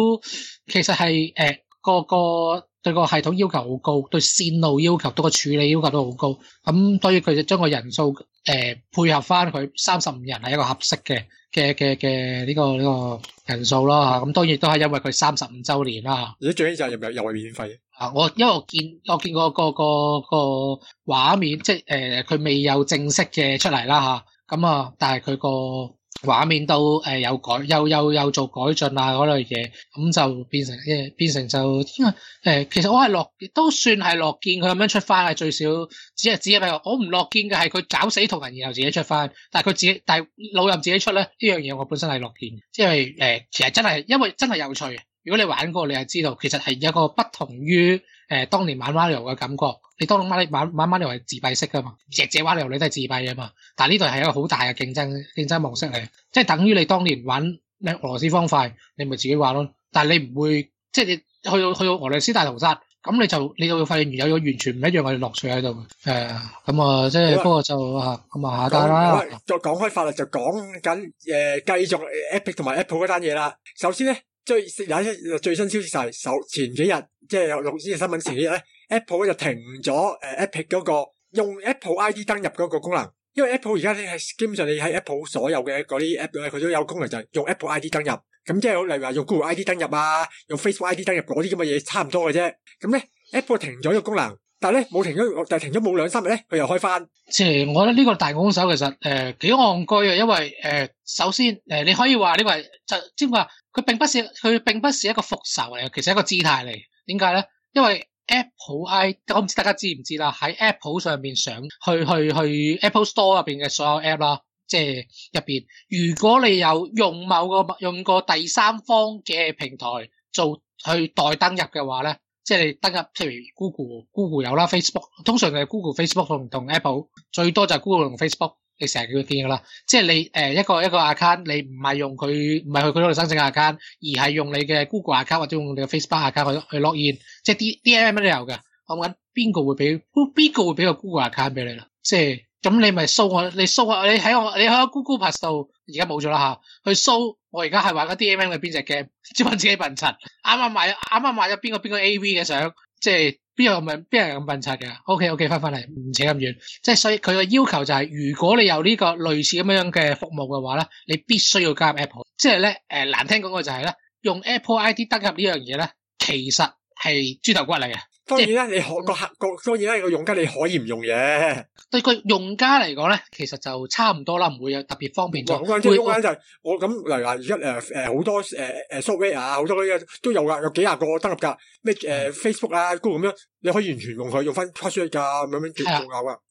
個對個系統要求好高，對線路要求、對個處理要求都好高。咁當然佢就將個人數配合翻佢35人係一個合適嘅呢個人數啦。咁當然都係因為佢35週年啦。
而且最緊要就係又係免費嘅。
因為我見過個畫面，即係佢未有正式嘅出嚟啦嚇。咁但係佢個畫面都有做改進啊嗰類嘢，咁就變成就其實我係都算係樂見佢咁樣出翻，係最少只係我唔樂見嘅係佢搞死同人然後自己出翻，但係老任自己出咧呢樣嘢我本身係樂見，即係其實真係因為真係有趣。如果你玩過，你係知道其實係有一個不同於當年玩 Mario 嘅感覺。你當年玩 Mario 係自閉式噶嘛，隻 Mario 你都係自閉啊嘛。但係呢度係一個好大嘅競爭模式嚟，即係等於你當年玩俄羅斯方塊，你咪自己玩咯。但係你唔會即係你去到俄羅斯大屠殺，咁你就會發現有完全唔一樣嘅樂趣喺度。咁即係不過就咁下單啦。
再講開法律就講緊繼續 Epic 同埋 Apple 嗰單嘢啦。首先咧。最新消息就係前幾日，即係有呢個新聞前幾日咧 ，Apple 就停咗Epic 嗰個用 Apple ID 登入嗰個功能，因為 Apple 而家咧係基本上你喺 Apple 所有嘅嗰啲 app 咧，佢都有功能就係用 Apple ID 登入，咁即係例如話用 Google ID 登入啊，用 Facebook ID 登入嗰啲咁嘅嘢差唔多嘅啫。咁咧 Apple 停咗呢個功能，但係咧冇停咗，但係停咗冇2-3日咧，佢又開翻。即係我覺得呢個大攻手其實幾戇居啊，因為首先你可以話呢個係就即係話。佢並不是一個復仇嚟嘅，其實係一個姿態嚟。點解咧？因為 Apple ID， 我唔知大家知唔知啦。喺 Apple 上面上去 Apple Store 入邊嘅所有 App 啦，即係入邊，如果你有用過第三方嘅平台去代登入嘅話咧，即係你登入，譬如 Google 有啦 ，Facebook 通常係 Google、Facebook 同 Apple， 最多就係 Google 同 Facebook。你成日會見噶啦，即係你一個 account， 你唔係用佢，唔係去佢嗰度申請 account， 而係用你嘅 Google account 或者用你嘅 Facebook account 去 log in， 即係 DMM 都有嘅。我諗緊邊個會俾個 Google account 俾你啦？即係咁你咪 show 我，你喺我 Google Plus 度而家冇咗啦嚇，去 show 我而家係玩緊 DMM 嘅邊隻 game， 只問自己笨柒，啱啱買咗邊個 AV 嘅相，即係。邊有人咁笨柒嘅 ？OK， 翻嚟唔扯咁遠，即係所以佢嘅要求就係，如果你有呢個類似咁樣嘅服務嘅話咧，你必須要加入 Apple。即係咧，難聽講嘅就係咧，用 Apple ID 登入呢樣嘢咧，其實係豬頭骨嚟嘅。 當然啦，你當然啦，個用家你可以唔用嘅。對
個用家嚟講咧，其實就差唔多啦，唔會有特別方便。
即係用家就係我咁，例如話而家好多software 啊，好多嗰啲都有噶，有幾廿個登入噶，咩Facebook 啊、Google 咁樣，你可以完全用佢用翻 password 噶咁樣做噶。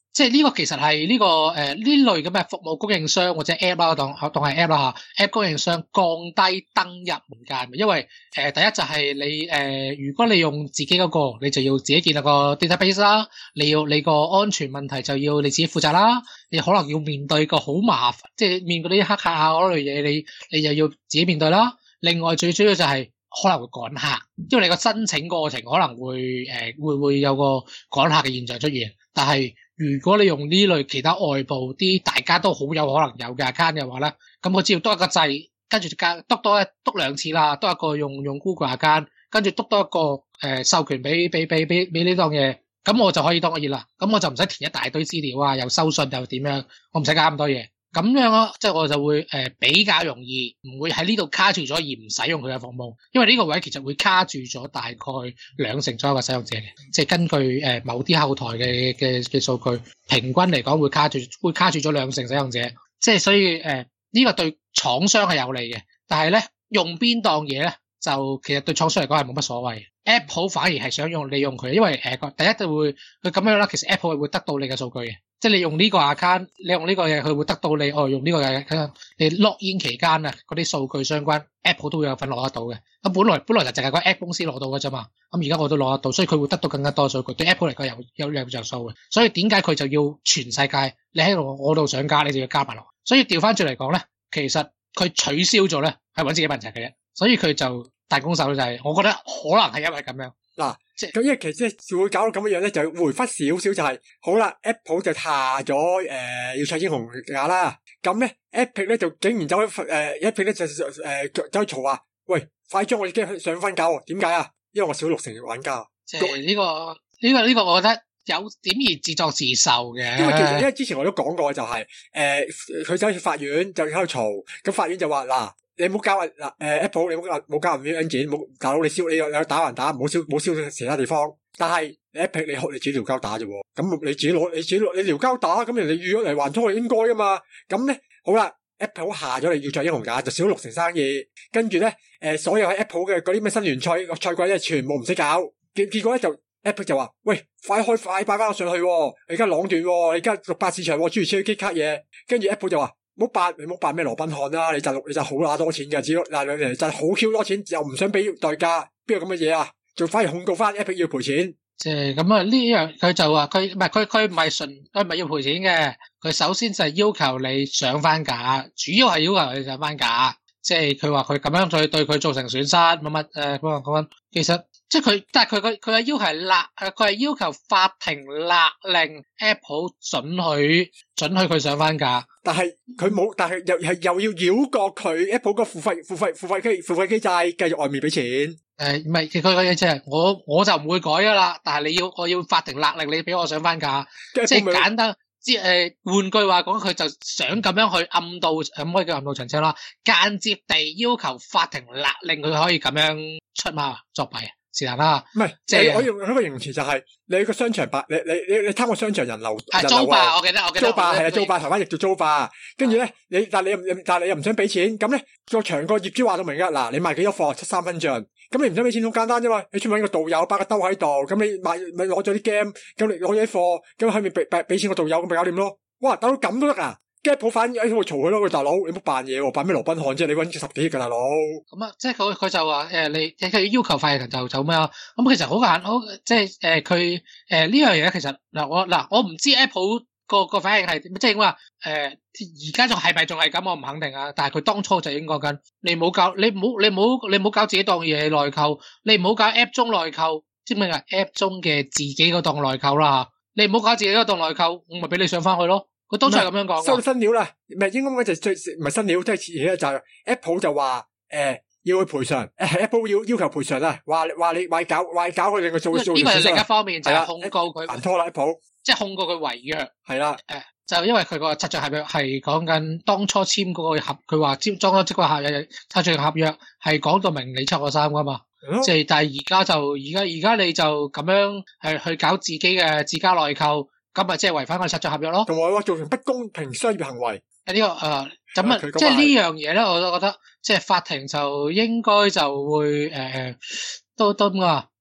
即係呢個其實係呢個呢類咁嘅服務供應商或者 app 啦，當係 app 啦吓 ，app 供應商降低登入門檻，因為第一就係你如果你用自己嗰個，你就要自己建立個 database 啦，你個安全問題就要你自己負責啦，你可能要面對個好麻煩，即係面對啲黑客啊嗰類嘢，你又要自己面對啦。另外最主要就係可能會趕客，因為你個申請過程可能會有個趕客嘅現象出現，但係如果你用呢類其他外部啲大家都好有可能有嘅 account 嘅話咧，咁我只要篤一個掣，跟住篤兩次啦，篤一個用 Google account，跟住篤多一個授權俾呢檔嘢，咁我就可以當個熱啦，咁我就唔使填一大堆資料啊，又收信又點樣，我唔使搞咁多嘢。咁樣咯，即係我就會比較容易唔會喺呢度卡住咗而唔使用佢嘅服務，因為呢個位其實會卡住咗大概2成左右嘅使用者嘅，即係根據某啲後台嘅數據，平均嚟講會卡住咗2成使用者，即係所以呢個對廠商係有利嘅，但係咧用邊檔嘢咧就其實對廠商嚟講係冇乜所謂。Apple 反而係想利用佢，因為第一就會佢咁樣啦，其實 Apple 係會得到你嘅數據嘅。即係你用呢個 account， 你用呢個嘢，佢會得到你用呢個嘢，你 login 期間啊，嗰啲數據相關 ，Apple 都會有份攞得到嘅。咁本來就淨係個 App 公司攞到嘅啫嘛。咁而家我都攞得到，所以佢會得到更加多數據，對 Apple 嚟講有着數嘅。所以點解佢就要全世界你喺我度想加，你就要加埋落。所以調翻轉嚟講咧，其實佢取消咗咧係揾自己問題嘅啫。所以佢就大攻手就係，我覺得可能係因為咁樣。
嗱，咁因為其實會搞到咁樣樣咧，就回翻少少就係、是、好啦 ，Apple 就下咗要唱英雄架啦，咁咧 Epic 咧就竟然走去Epic 咧就走去嘈話，喂，快將我哋機上翻架喎，點解啊？因為我少6成玩家。
即係呢個，我覺得有點而自作自受嘅。
因為之前我都講過就係佢走去法院就喺度嘈，咁法院就話嗱。你唔好交Apple， 你唔好交人啲軟件，大佬你有打還打，唔好燒其他地方。但係 Apple 你自己撩交打啫，咁你自己你撩交打，咁人哋預咗嚟還拖係應該噶嘛。咁咧好啦 ，Apple 下咗你要着英雄架，就少6成生意。跟住咧所有喺 Apple 嘅嗰啲咩新聯賽季咧，全部唔使搞。結果咧就 Apple 就話：喂，快擺翻我上去，你而家壟斷，你而家600市場，諸如此類機卡嘢。跟住 Apple 就話。你唔好扮咩羅賓漢啦，你就好乸多錢嘅，只嗱兩年就好 Q 多錢，又唔想俾代價，邊有咁嘅嘢啊？仲反而控告翻 Epic 要賠錢。即係咁啊！呢樣佢就話佢唔係要賠錢嘅，佢首先就係要求你上翻架，主要係要求你上翻架。即係佢話佢咁樣再對佢造成損失乜，其實即係佢，但係佢嘅要求係佢係要求法庭勒令 Apple 准許佢上翻架，但係佢冇，但係又要繞過佢 Apple 個付費機制，繼續外面俾錢。唔係佢嘅嘢即係我就唔會改噶啦，但係我要法庭勒令你俾我上翻架，即係簡單。換句話講，佢就想咁樣去暗道，可以叫暗道陳車啦，間接地要求法庭勒令佢可以咁樣出貓作弊，是但啦。唔係，即係我用一個形容詞就係你個商場你貪個商場人流租霸，我記得租霸係啊，租霸台灣亦叫租霸。跟住咧，但係你又唔想俾錢，咁咧個場個業主話到明噶，嗱，你賣幾多貨7-3分賬。咁你唔使俾錢好簡單啫嘛，你出面搵個導遊擺個兜喺度，咁你咪攞咗啲 game，咁你攞咗啲貨，咁喺面俾錢個導遊，咁咪搞掂咯。哇，大佬咁都得啊？Apple 反而喺度嘈佢咯，喂大佬，你唔好扮嘢喎，扮咩羅賓漢啫？你搵10幾億噶大佬。咁啊，即係佢就話佢要求法庭就咩啊？咁其實好簡好，即係佢呢樣嘢其實我唔知 Apple 個反應係即係話而家仲係咪仲係咁？我唔肯定啊。但係佢當初就應該咁，你唔好搞自己當嘢內購，你唔好搞 App 中內購，知唔知啊 ？App 中嘅自己嗰檔內購啦，你唔好搞自己嗰檔內購，我咪俾你上翻去咯。佢當初係咁樣講。收新料啦，唔係應該就最唔係新料，即係就係 Apple 就話要去賠償，Apple 要求賠償啊，話你搞佢令佢做呢個係另一方面，就係控告佢還拖啦 Apple。即係控告佢違約，係啦，就因為佢個拆賬合約係講緊當初簽嗰個佢話裝咗即個合約，拆賬合約係講到明你7個3噶嘛，即係但係而家你就咁樣去搞自己嘅自家內購，咁咪即係違反個拆賬合約咯，同埋話造成不公平商業行為。呢個咁啊，即係呢樣嘢咧，我都覺得即係法庭就應該就會都咁啊。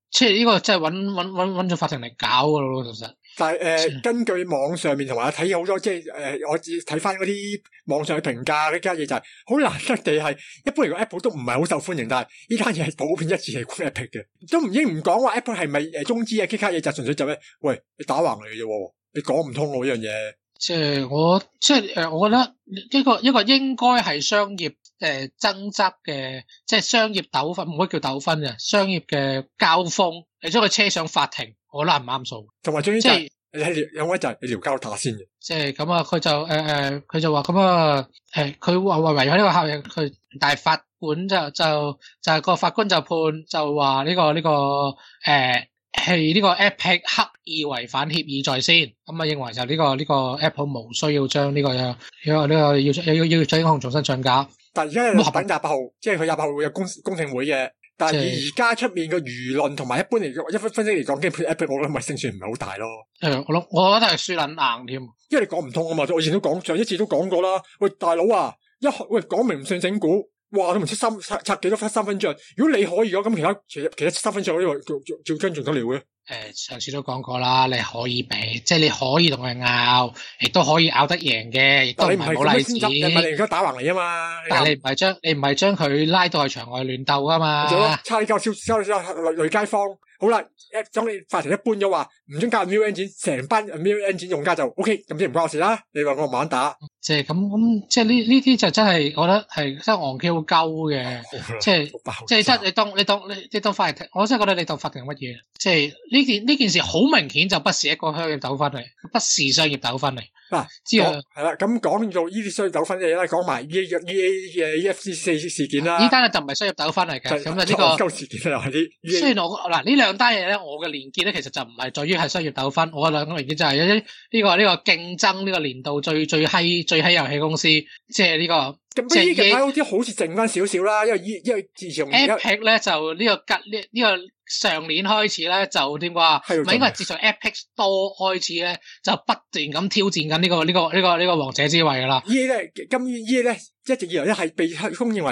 即係呢個真係揾咗法庭嚟搞噶咯，其實。
但係根據網上面同埋睇好多即係我睇翻嗰啲網上嘅評價呢家嘢就係好難得地係一般嚟講 Apple 都唔係好受歡迎，但係呢單嘢係普遍一致係關 Epic 嘅，都唔應唔講話 Apple 係咪中資嘅 K 卡嘢，就純粹就咩？喂，你打橫嚟嘅啫，你講唔通喎呢樣嘢。
即係我覺得一個應該係商業爭執嘅，即係商業糾紛，唔可以叫糾紛嘅，商業嘅交鋒，你將佢車上法庭，我覺得係唔啱數。同埋最緊要就係有位就係你撩交打先嘅。即係咁啊，佢就佢就話咁啊，佢話違咗呢個效應，佢但係法官就係個法官就判就話呢個係呢個 Epic 刻意違反協議在先，咁啊認為就呢個 Apple 無需要將呢個要將控重新上架。但係而家係等28號，即係佢28號會有公聽會嘅。但係而家出面嘅輿論同埋一般嚟講，一分析嚟講，基本 Epic 我覺得咪勝算唔係好大咯。我覺得係輸撚硬添，因為你講唔通啊嘛。我以前都講，上一次都講過啦。喂，大佬啊，講明唔信整蠱。哇！你唔知拆幾多三分賬？如果你可以咁，其他三分賬呢個照張仲得了嘅？上次都講過啦，你可以俾，即係你可以同佢拗，亦都可以拗得贏嘅，亦都唔係冇例子。你唔係你而家打橫嚟啊嘛？但係你唔係將佢拉到去場外亂鬥啊嘛？差啲交累街坊。好啦，當你法庭一般咗話唔准加 Unreal Engine， 成班 Unreal Engine 用家就 OK，咁即係唔關我事啦。你話我慢慢打，即係咁，即係呢啲就真係，我覺得係真係戇 Q 鳩嘅，即係真係你當法庭，我真係覺得你當法庭乜嘢？即係呢件事好明顯就不是一個商業糾紛嚟，不是商業糾紛嚟。嗱，知啊，係啦，咁講到呢啲商業糾紛嘅嘢啦，講埋 EA 嘅 EFC 事件啦。呢單就唔係商業糾紛嚟嘅，咁啊呢個鳩事件又係啲。雖然我嗱呢兩單嘢咧，我嘅連結咧其實就唔係在於係商業糾紛，我嘅兩個連結就係呢個競爭呢個年度最閪遊戲公司，即係呢個。咁呢啲好似好似剩翻少少啦，因為自從 Epic 咧就呢個上年開始咧就點講？唔係應該係自從 Epic Store 開始咧就不斷咁挑戰緊呢個王者之位噶啦。EA 咧，今年 EA 咧一直以來咧係被公認為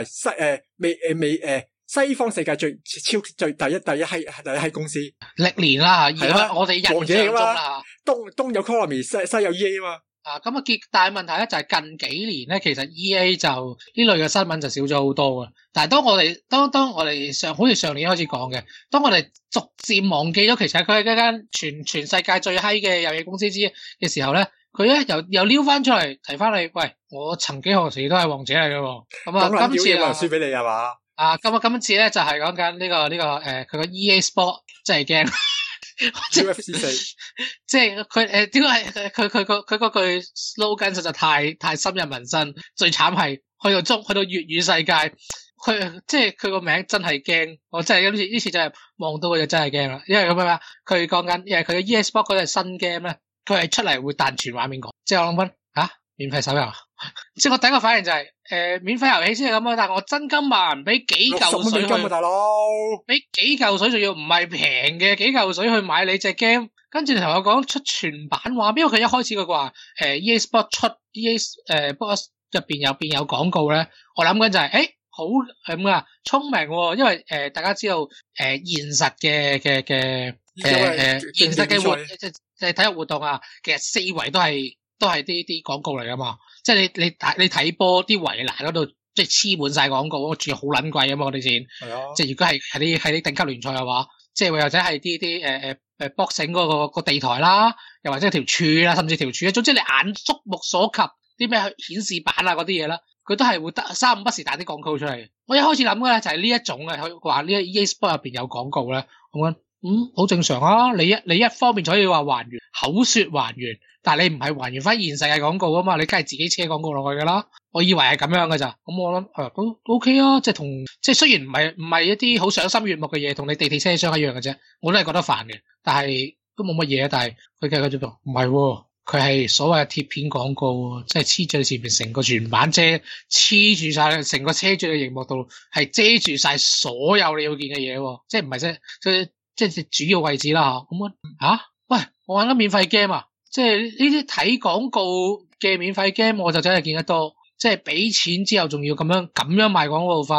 西方世界最第一閪公司。歷年啦，而家我哋印象中啦，東有 Konami， 西有 EA 啊嘛。咁啊，大問題咧就係近幾年咧，其實 EA 就呢類嘅新聞就少咗好多嘅。但係當我哋好似上年開始講嘅，當我哋逐漸忘記咗，其實佢係一間全世界最閪嘅遊戲公司之一嘅時候咧，佢咧又撩翻出嚟提翻你，喂，我曾幾何時都係王者嚟嘅喎。咁啊，今次啊，輸俾你係嘛？今次咧就係講緊呢個佢個 EA Sport 真係驚。UFC 4即係佢點解係佢嗰句 slogan 實在太深入民心，最慘係去到粵語世界，佢即係佢個名真係驚，我真係呢次真係望到佢就真係驚啦，因為咁樣佢講緊，因為佢嘅 EA Sport 嗰隻新 game 咧，佢係出嚟會彈全畫面講，即係我諗翻免費手遊，即係我第一個反應就係免費遊戲先係咁啊，但係我真金白銀俾幾嚿水去，大佬俾幾嚿水仲要唔係平嘅幾嚿水去買你隻 game， 跟住你同我講出全版畫，因為佢一開始佢話EA Sport 出 EA Box 入邊有廣告咧，我諗緊就係好咁啊聰明喎，因為大家知道現實嘅現實嘅即係體育活動啊，其實四圍都係啲廣告嚟噶嘛，即係你睇波啲圍欄嗰度，即係黐滿晒廣告，仲要好撚貴啊嘛，我哋先。係啊。即係如果係啲頂級聯賽嘅話，即係或者係啲boxing 嗰個地台啦，又或者條柱啦，甚至條柱，總之你眼觸目所及啲咩顯示板啊嗰啲嘢啦，佢都係會三五不時打啲廣告出嚟。我一開始諗嘅咧就係呢一種嘅，佢話呢個 EA Sport 入邊有廣告咧，咁好正常啊！你一方面就可以話還原，口說還原。但係你唔係還原翻現實嘅廣告啊嘛，你梗係自己車廣告落去噶啦。我以為係咁樣噶咋，咁我諗都 OK 啊，即係雖然唔係一啲好賞心悅目嘅嘢，同你地鐵車廂一樣嘅啫，我都係覺得煩嘅。但係都冇乜嘢，但係佢繼續唔係，佢係所謂嘅貼片廣告，即係黐住前面成個全板遮，黐住晒成個車住嘅熒幕度，係遮住晒所有你要見嘅嘢，即係唔係即係主要位置啦咁喂，我玩緊免費 game 啊！即係呢啲睇廣告嘅免費 game，我就真係見得多。即係俾錢之後，仲要咁樣賣廣告化咧，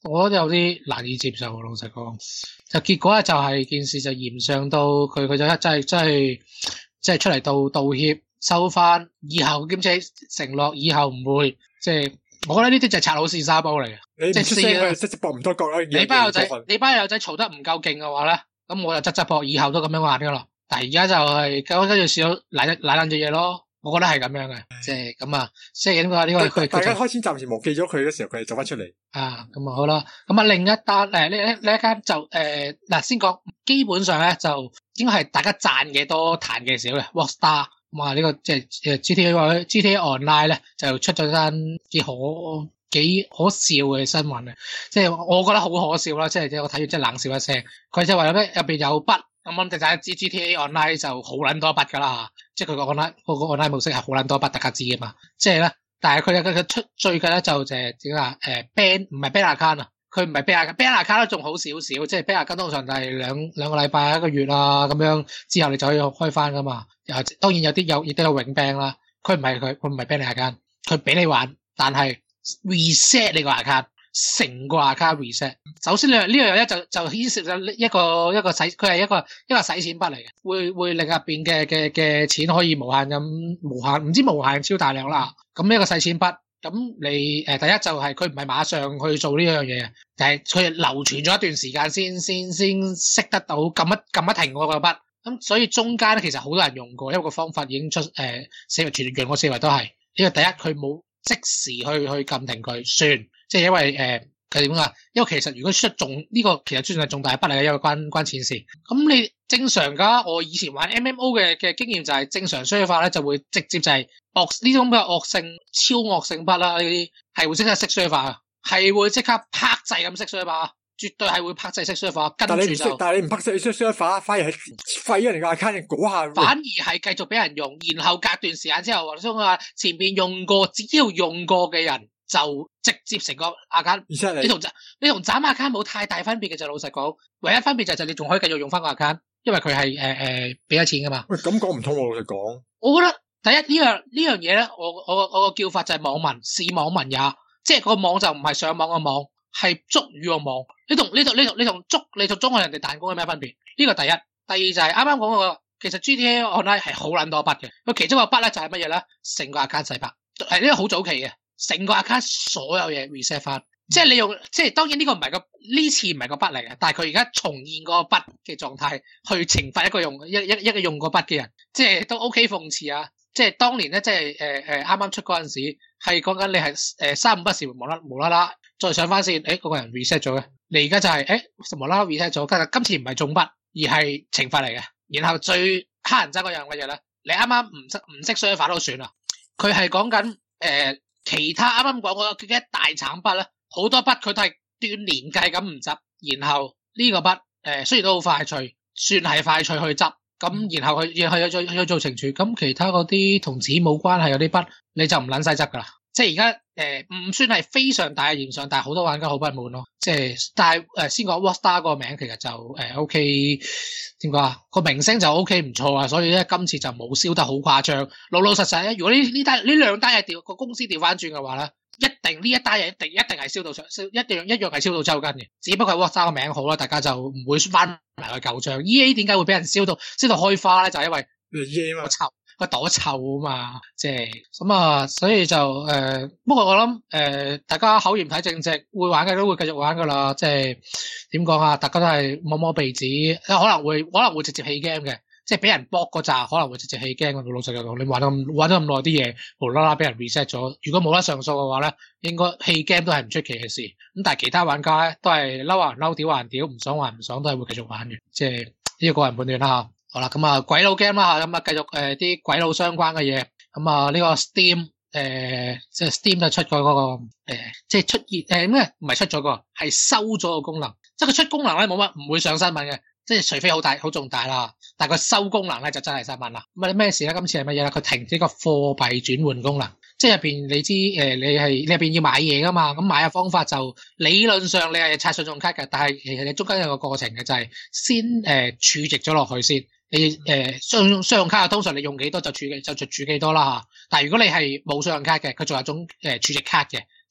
我覺得有啲難以接受，老實講。就結果咧就係件事就延上到佢就真係出嚟道歉收翻，以後兼且承諾以後唔會即係。我覺得呢啲就係拆老線沙煲嚟嘅，
你唔出聲佢即係搏唔多角啦。
你班友仔嘈得唔夠勁嘅話咧，咁我就側膊以後都咁樣玩噶啦。但係而家就係跟住試到瀨撚隻嘢咯，我覺得係咁樣嘅，即係咁啊，即係點講呢個
大家開始暫時忘記咗佢嘅時候，佢哋走翻出嚟
啊，咁啊好啦，咁啊另一單呢一間就嗱先講，基本上咧就應該係大家讚嘅多彈嘅少嘅 Rockstar。咁啊，呢個即係GTA Online 咧，就出咗單幾可笑嘅新聞啊！即係我覺得好可笑啦，即係我睇完即係冷笑一聲。佢就話有咩入邊有筆，咁就大家知 GTA Online 就好撚多筆噶啦，即係佢個 online 模式係好撚多筆，大家知噶嘛。即係咧，但係佢出最近咧就點啊ban 唔係 ban account 啊，佢唔係 ban account 都仲好少少，即係 ban account 通常就係兩個禮拜一個月啊咁樣，之後你就可以開翻噶嘛。當然有啲亦都有永 ban 啦，佢唔係 ban 你 account， 佢俾你玩，但係 reset 你個 account， 成個 account reset。首先呢樣咧就牽涉咗一個洗，佢係一個洗錢筆嚟嘅，會令入邊嘅錢可以無限唔知無限超大量啦。咁呢個洗錢筆，咁你第一就係佢唔係馬上去做呢樣嘢，但係佢流傳咗一段時間先識得到撳一停嗰個筆。咁所以中間咧其實好多人用過，因為個方法已經出四圍全用過四圍都係。呢個第一佢冇即時去撳停佢算，即係因為佢點啊？因為其實如果出重呢個其實算係重大筆嚟嘅，因為關錢事。咁你正常噶，我以前玩 MMO 嘅經驗就係正常衰法咧就會直接就係呢種比較惡性超惡性筆啦，呢啲係會即刻熄衰法，係會即刻拍掣咁熄衰法。絕對係會拍掣式 server， 跟住就。但係你唔拍掣式 server， 反而係廢咗人個 account 嗰下。反而係繼續俾人用，然後隔段時間之後，或者話前邊用過，只要用過嘅人就直接成個 account。你同斬 account 冇太大分別嘅，就老實講，唯一分別就係你仲可以繼續用翻個 account， 因為佢係俾咗錢噶嘛。喂，咁講唔通喎，老實講。我覺得第一呢樣嘢咧，我個叫法就係網民是網民也，即係個網就唔係上網嘅網。係捉魚個網，你同中國人哋彈弓有咩分別？呢個第一，第二就係啱啱講嗰個，其實 GTA Online 係好撚多筆嘅，佢其中一個筆咧就係乜嘢咧？成個 account 洗白，係呢個好早期嘅，成個 account 所有嘢 reset 翻，即係你用，即係當然呢個唔係呢次唔係個筆嚟嘅，但係佢而家重現個筆嘅狀態去懲罰一個用過筆嘅人，即係都 OK 諷刺啊！即係當年咧，即係啱啱出嗰陣時，係講緊你係3、5筆時無啦啦再上翻線，嗰個人 reset 咗嘅。你而家就係無啦啦 reset 咗，今次唔係中筆，而係懲罰嚟嘅。然後最乞人憎嗰樣乜嘢咧？你啱啱唔識 server 都算啦，佢係講緊其他啱啱講嗰嘅一大橙筆咧，好多筆佢都係斷年計咁唔執，然後呢個筆雖然都好快脆，算係快脆去執。咁然後佢有做懲處，咁其他嗰啲同錢冇關係嗰啲筆，你就唔撚使執噶啦。即係而家唔算係非常大嘅現象，但係好多玩家好不滿咯。即係但係先講 Rockstar 個名其實就OK， 點講啊？個名聲就 OK 唔錯啊，所以咧今次就冇燒得好誇張。老實實咧，如果呢兩單嘢個公司調翻轉嘅話咧，呢一單嘢一定係燒到一樣係燒到周筋嘅。只不過係 Rockstar 個名好啦，大家就唔會翻埋個舊賬。EA 點解會俾人燒到開花咧？就係因為 EA 嘛，個朵臭啊嘛，即係咁啊，所以就不過我諗大家口嫌體正直，會玩嘅都會繼續玩噶啦。即係點講啊？大家都係摸鼻子，可能會直接棄 game 嘅。即係俾人搏嗰扎可能會直接棄 game。老實講，你玩咗咁耐啲嘢，無啦啦俾人 reset 咗。如果冇得上訴嘅話咧，應該棄 game 都係唔出奇嘅事。咁但係其他玩家咧都係嬲還嬲，屌還屌，唔爽還唔爽，都係會繼續玩嘅。即係呢個個人判斷啦吓。好啦，咁啊鬼佬 game 啦吓，咁啊繼續啲鬼佬相關嘅嘢。咁啊呢個 Steam 即係 Steam 就出咗嗰個即係出現咩？唔係出咗個，係收咗個功能。即係佢出功能咧冇乜，唔會上新聞嘅。即係除非好重大啦，但係佢收功能咧就真係新聞啦。咁啊咩事咧？今次係乜嘢咧？佢停呢個貨幣轉換功能，即係入邊你知你入邊要買嘢噶嘛？咁買嘅方法就理論上你係刷信用卡嘅，但係其實你中間有個過程嘅，就係先儲值咗落去先。你信用卡通常你用幾多就儲幾多啦吓。但係如果你係冇信用卡嘅，佢仲有種儲值卡嘅，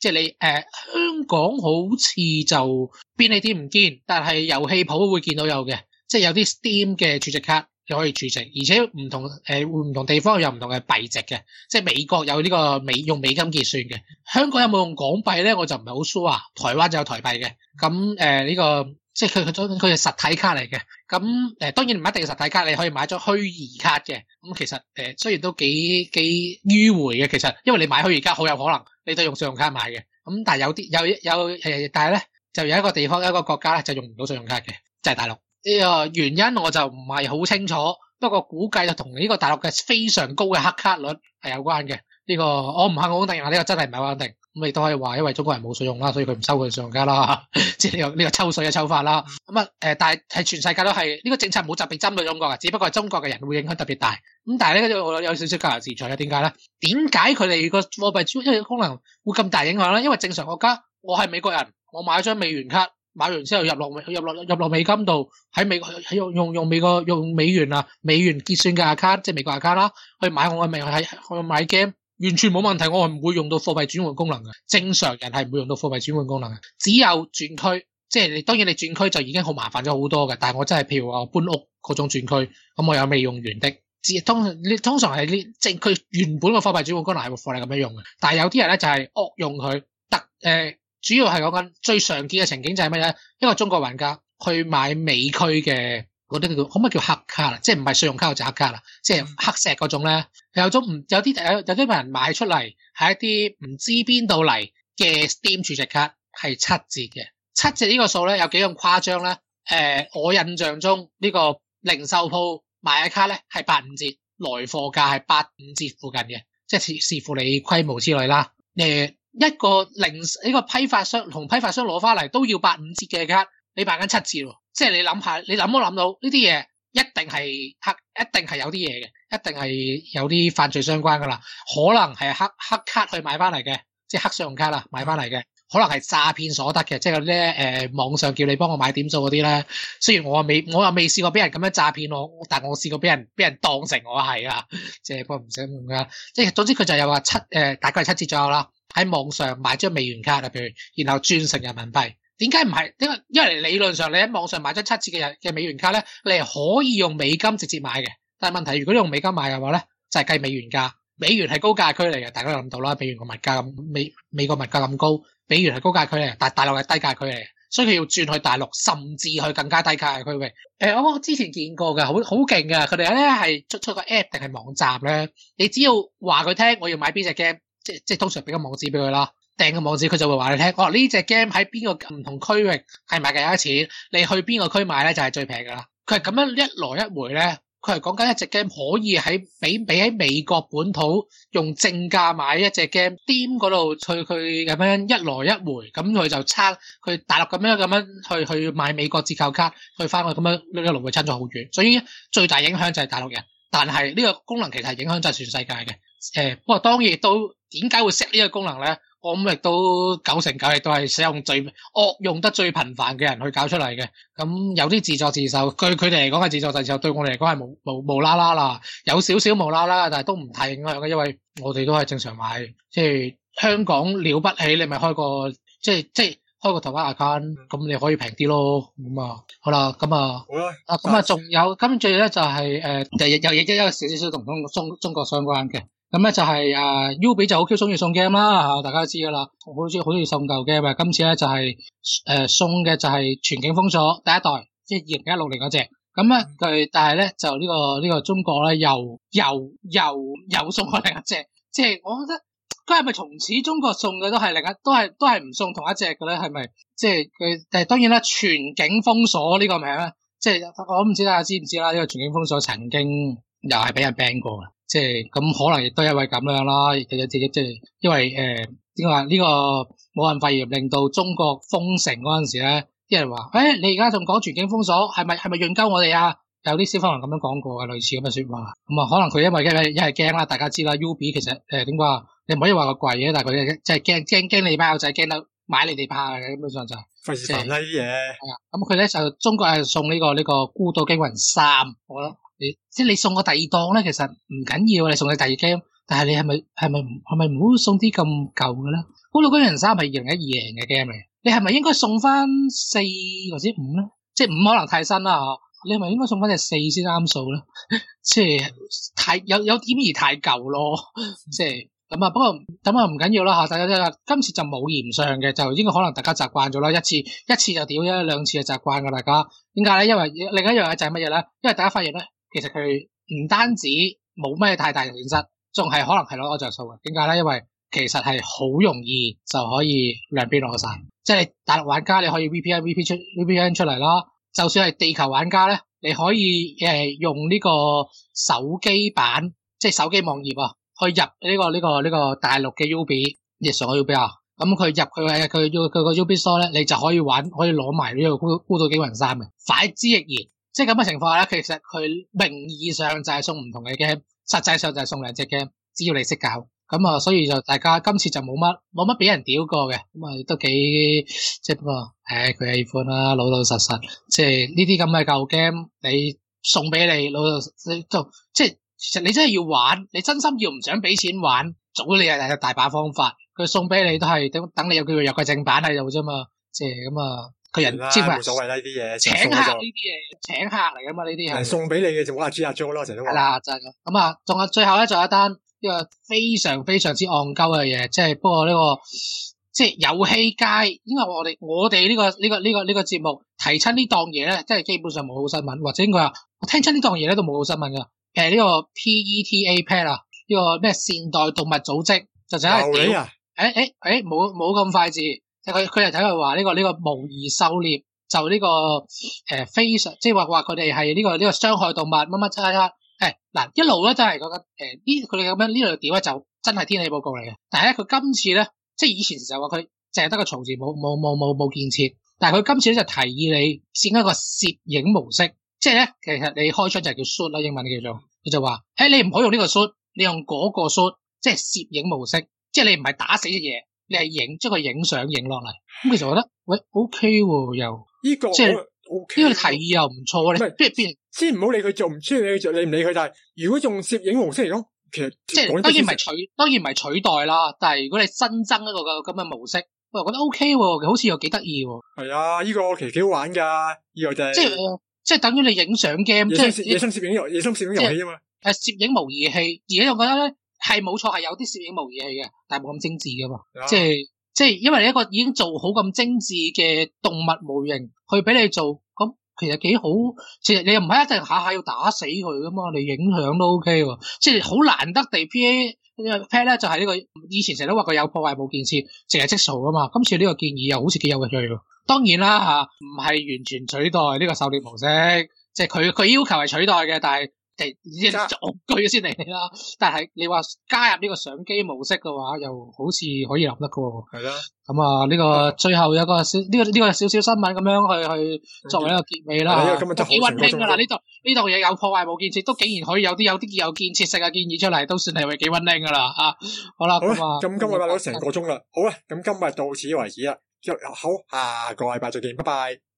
即係你香港好似就便利店唔見，但係遊戲鋪會見到有嘅，即係有啲 Steam 嘅儲值卡你可以儲值，而且唔同地方有唔同嘅幣值嘅，即係美國有呢個用美金結算嘅，香港有冇用港幣咧？我就唔係好 sure 啊。台灣就有台幣嘅，咁呢個即係佢係實體卡嚟嘅，咁當然唔一定係實體卡，你可以買張虛擬卡嘅，咁其實雖然都幾迂迴嘅，其實因為你買虛擬卡好有可能你都用信用卡買嘅，咁但係但係咧就有一個地方一個國家咧就用唔到信用卡嘅，就係大陸。呢個原因我就唔係好清楚，不過估計就同呢個大陸嘅非常高嘅黑卡率係有關嘅。呢個我唔係好肯定啊，呢個真係唔係好肯定。咁你都可以話因為中國人冇信用啦，所以佢唔收佢信用卡啦，即係呢個抽水嘅抽法啦。咁但係全世界都係呢個政策冇特別針對中國嘅，只不過係中國嘅人會影響特別大。咁但係咧我有少少交流自在嘅，點解咧？點解佢哋個貨幣轉換功能會咁大影響咧？因為正常國家我係美國人，我買咗張美元卡。買完之後入落美金度，喺美用美元結算嘅卡，即係美國卡啦，去買我嘅去買 game， 完全冇問題，我係唔會用到貨幣轉換功能嘅。正常人係唔會用到貨幣轉換功能嘅，只有轉區，即係當然你轉區就已經好麻煩咗好多嘅。但係我真係譬如話搬屋嗰種轉區，咁我有未用完的，通常係佢原本嘅貨幣轉換功能係會貨嚟咁樣用嘅。但係有啲人咧就係惡用佢主要係講緊最常見嘅情景就係乜嘢？一個中國玩家去買美區嘅嗰啲可唔可以叫黑卡啦？即係唔係信用卡就黑卡啦，即係黑石嗰種咧。有啲人買出嚟係一啲唔知邊度嚟嘅 Steam 儲值卡，係7折嘅。7折呢個數咧有幾咁誇張咧？我印象中呢個零售鋪買嘅卡咧係85折，來貨價係85折附近嘅，即係視乎你規模之類啦。一個呢個批發商同批發商攞翻嚟都要85折嘅卡，你賣緊7折喎，即係你諗下，你諗都諗到呢啲嘢一定係一定係有啲嘢嘅，一定係有啲犯罪相關噶啦，可能係黑卡去買翻嚟嘅，即係黑信用卡啦買翻嚟嘅，可能係詐騙所得嘅，即係嗰啲網上叫你幫我買點數嗰啲咧。雖然我又未試過俾人咁樣詐騙我，但係我試過俾人當成我係啊，即係不過唔使咁噶，即係總之佢就有話大概係7折左右啦。喺網上買張美元卡啊，譬如然後轉成人民幣，點解唔係？因為理論上你喺網上買張7折嘅美元卡咧，你係可以用美金直接買嘅。但係問題如果你用美金買嘅話咧，就係計美元價。美元係高價區嚟嘅，大家諗到啦。美元個物價美國物價咁高，美元係高價區嚟嘅，但係大陸係低價區嚟嘅，所以佢要轉去大陸，甚至去更加低價嘅區域。我之前見過嘅，好勁嘅，佢哋咧係出個 app 定係網站咧，你只要話佢聽我要買邊隻 game。即係通常俾個網址俾佢啦，訂個網址佢就會話你聽，呢隻 game 喺邊個唔同區域係賣幾多錢，你去邊個區買咧就係最平噶啦。佢係咁樣一來一回咧，佢係講緊一隻 game 可以比喺美國本土用正價買一隻 game Steam 嗰度佢咁樣一來一回，咁佢就差佢大陸咁樣去買美國折扣卡，去翻去咁樣一路會差咗好遠。所以最大影響就係大陸人，但係呢個功能其實係影響就係全世界嘅。不過當然亦都點解會 set 呢個功能咧？我諗亦都9成9亦都係使用惡用得最頻繁嘅人去搞出嚟嘅。咁有啲自作自受，佢哋嚟講係自作自受，對我哋嚟講係無啦啦啦，有少少無啦啦，但係都唔太影響嘅，因為我哋都係正常買。即係香港了不起，你咪開個即係開個台灣 account， 咁你可以平啲咯。咁啊，好啦，咁啊，咁啊，仲有跟住咧就係有少少同中國相關嘅。咁咧就係Ubi 就好 Q 中意送 game 啦嚇，大家都知噶啦，好中意送舊 game 啊。今次咧就係送嘅就係全境封鎖第一代，即係2016年嗰隻。咁咧佢但係咧就呢個中國咧又送過另一隻，即係我覺得佢係咪從此中國送嘅都係都係唔送同一隻嘅咧？係咪即係佢？當然啦，全境封鎖呢個名咧，即係我唔知大家知唔知啦？呢個全境封鎖曾經又係俾人 ban 過嘅。即係咁可能亦都因為咁樣啦，亦都有自己即係因為點話呢個武漢肺炎令到中國封城嗰陣時咧，啲人話你而家仲講全境封鎖，係咪潤鳩我哋啊？有啲消防員咁樣講過嘅類似咁嘅說話。咁可能佢因為一係驚啦，大家知啦 ，Ubi 其實點講，你唔可以話佢貴嘅，但係佢即係驚你班友仔驚到買你哋怕嘅，基本上就係
費事煩啦啲嘢。
係啊，咁佢咧就中國係送呢個孤島驚魂3，我覺得。即係你送個第二檔咧，其實唔緊要，你送你第二但係你係咪唔好送啲咁舊嘅咧？《孤島驚人3》係2012年嘅 game 嚟，你係咪應該送翻4或者5咧？即係5可能太新啦，你係咪應該送翻隻4先啱數咧？即係太有點而太舊咯，即係咁啊。不過咁啊唔緊要啦吓，大家今次就冇嫌上嘅，就應該可能大家習慣咗啦。一次就屌啫，2次就習慣噶大家。點解咧？因為另一樣嘢就係乜嘢咧？因為大家發現咧，其實佢唔單止冇咩太大嘅損失，仲係可能係攞着數嘅。點解咧？因為其實係好容易就可以兩邊攞晒。即係你大陸玩家你可以 VPN 出嚟啦，就算係地球玩家咧，你可以用呢個手機版，即係手機網頁啊，去入呢個大陸嘅 UB 日常嘅 UB 啊，咁佢入佢個 UB store 咧，你就可以攞埋呢個孤島驚魂3嘅。反之亦然，即係咁嘅情況下咧，其實佢名義上就係送唔同嘅 game，實際上就係送2隻 game，只要你識搞。咁啊，所以就大家今次就冇乜俾人屌過嘅，咁啊都幾即係不過，佢喜歡啦，老實實，即係呢啲咁嘅舊 game，你送俾你老實就即係其實你真係要玩，你真心要唔想俾錢玩，早你係有大把方法，佢送俾你都係等你有機會入個正版喺度啫嘛，即係咁啊，佢人知
冇所謂啦呢啲嘢，
請客呢啲嘢，請客嚟噶嘛呢啲係
送俾你嘅就冇話豬阿租咯，成日都話
係啦，就係咁啊，仲有最後咧，仲有一單。呢個非常非常之戇鳩嘅嘢，即係不過呢個即係遊戲界，因為我哋呢個節目提親呢檔嘢咧，即係基本上冇好新聞，或者應該話我聽親呢檔嘢咧都冇好新聞噶。呢個 PETA 啊，呢個咩善待動物組織就真係屌，冇咁快字，佢係睇佢話呢個模擬狩獵就呢個非常即係話佢哋係呢個傷害動物乜乜叉。嗱，一路咧真係覺得佢哋咁樣呢度屌咧就真係天氣報告嚟嘅。但係咧佢今次咧，即係以前就話佢淨係得個嘈字冇建設，但係佢今次咧就提議你試一個攝影模式，即係咧其實你開槍就係叫 shoot 啦，英文叫做，佢就話你唔可以用呢個 shoot，你用嗰個 shoot，即係攝影模式，即係你唔係打死隻嘢，你係將佢影相影落嚟。咁其實我覺得喂 OK 喎，又
呢個
即係
OK，
呢個提議又唔錯咧，
先唔好理佢做唔出嚟，你唔理佢，但係如果用攝影模式嚟講，其實
即係當然唔係取代啦，但係如果你新增一個咁嘅模式，我又覺得 OK 喎，好似又幾得意喎。係
啊，呢個其實幾好玩噶，呢個就係
即係等於你影相 game，
野生攝影遊戲啊嘛。
攝影模擬器，而家我覺得咧係冇錯，係有啲攝影模擬器嘅，但係冇咁精緻噶嘛。即係因為你一個已經做好咁精緻嘅動物模型去俾你做咁。其實幾好，其實你又唔係一定下下要打死佢噶嘛，你影響都 OK 喎，即係好難得地 PETA 咧就係呢個以前成日都話佢有破壞冇建設，淨係積數噶嘛，今次呢個建議又好似幾有趣喎。當然啦吓，唔係完全取代呢個狩獵模式，即係佢要求係取代嘅，但係戇居先嚟啦。但係你話加入呢個相機模式嘅話，又好似可以諗得嘅喎。係啦。咁啊，呢個最後有個呢個少少新聞咁樣去作為一個結尾啦。都幾溫馨噶啦，呢度嘢有破壞冇建設，都竟然可以有啲有建設性嘅建議出嚟，都算係幾溫馨噶啦啊！好啦，咁
今日話咗成個鐘啦，好啦，咁今日到此為止啦，好，下個禮拜再見，拜拜。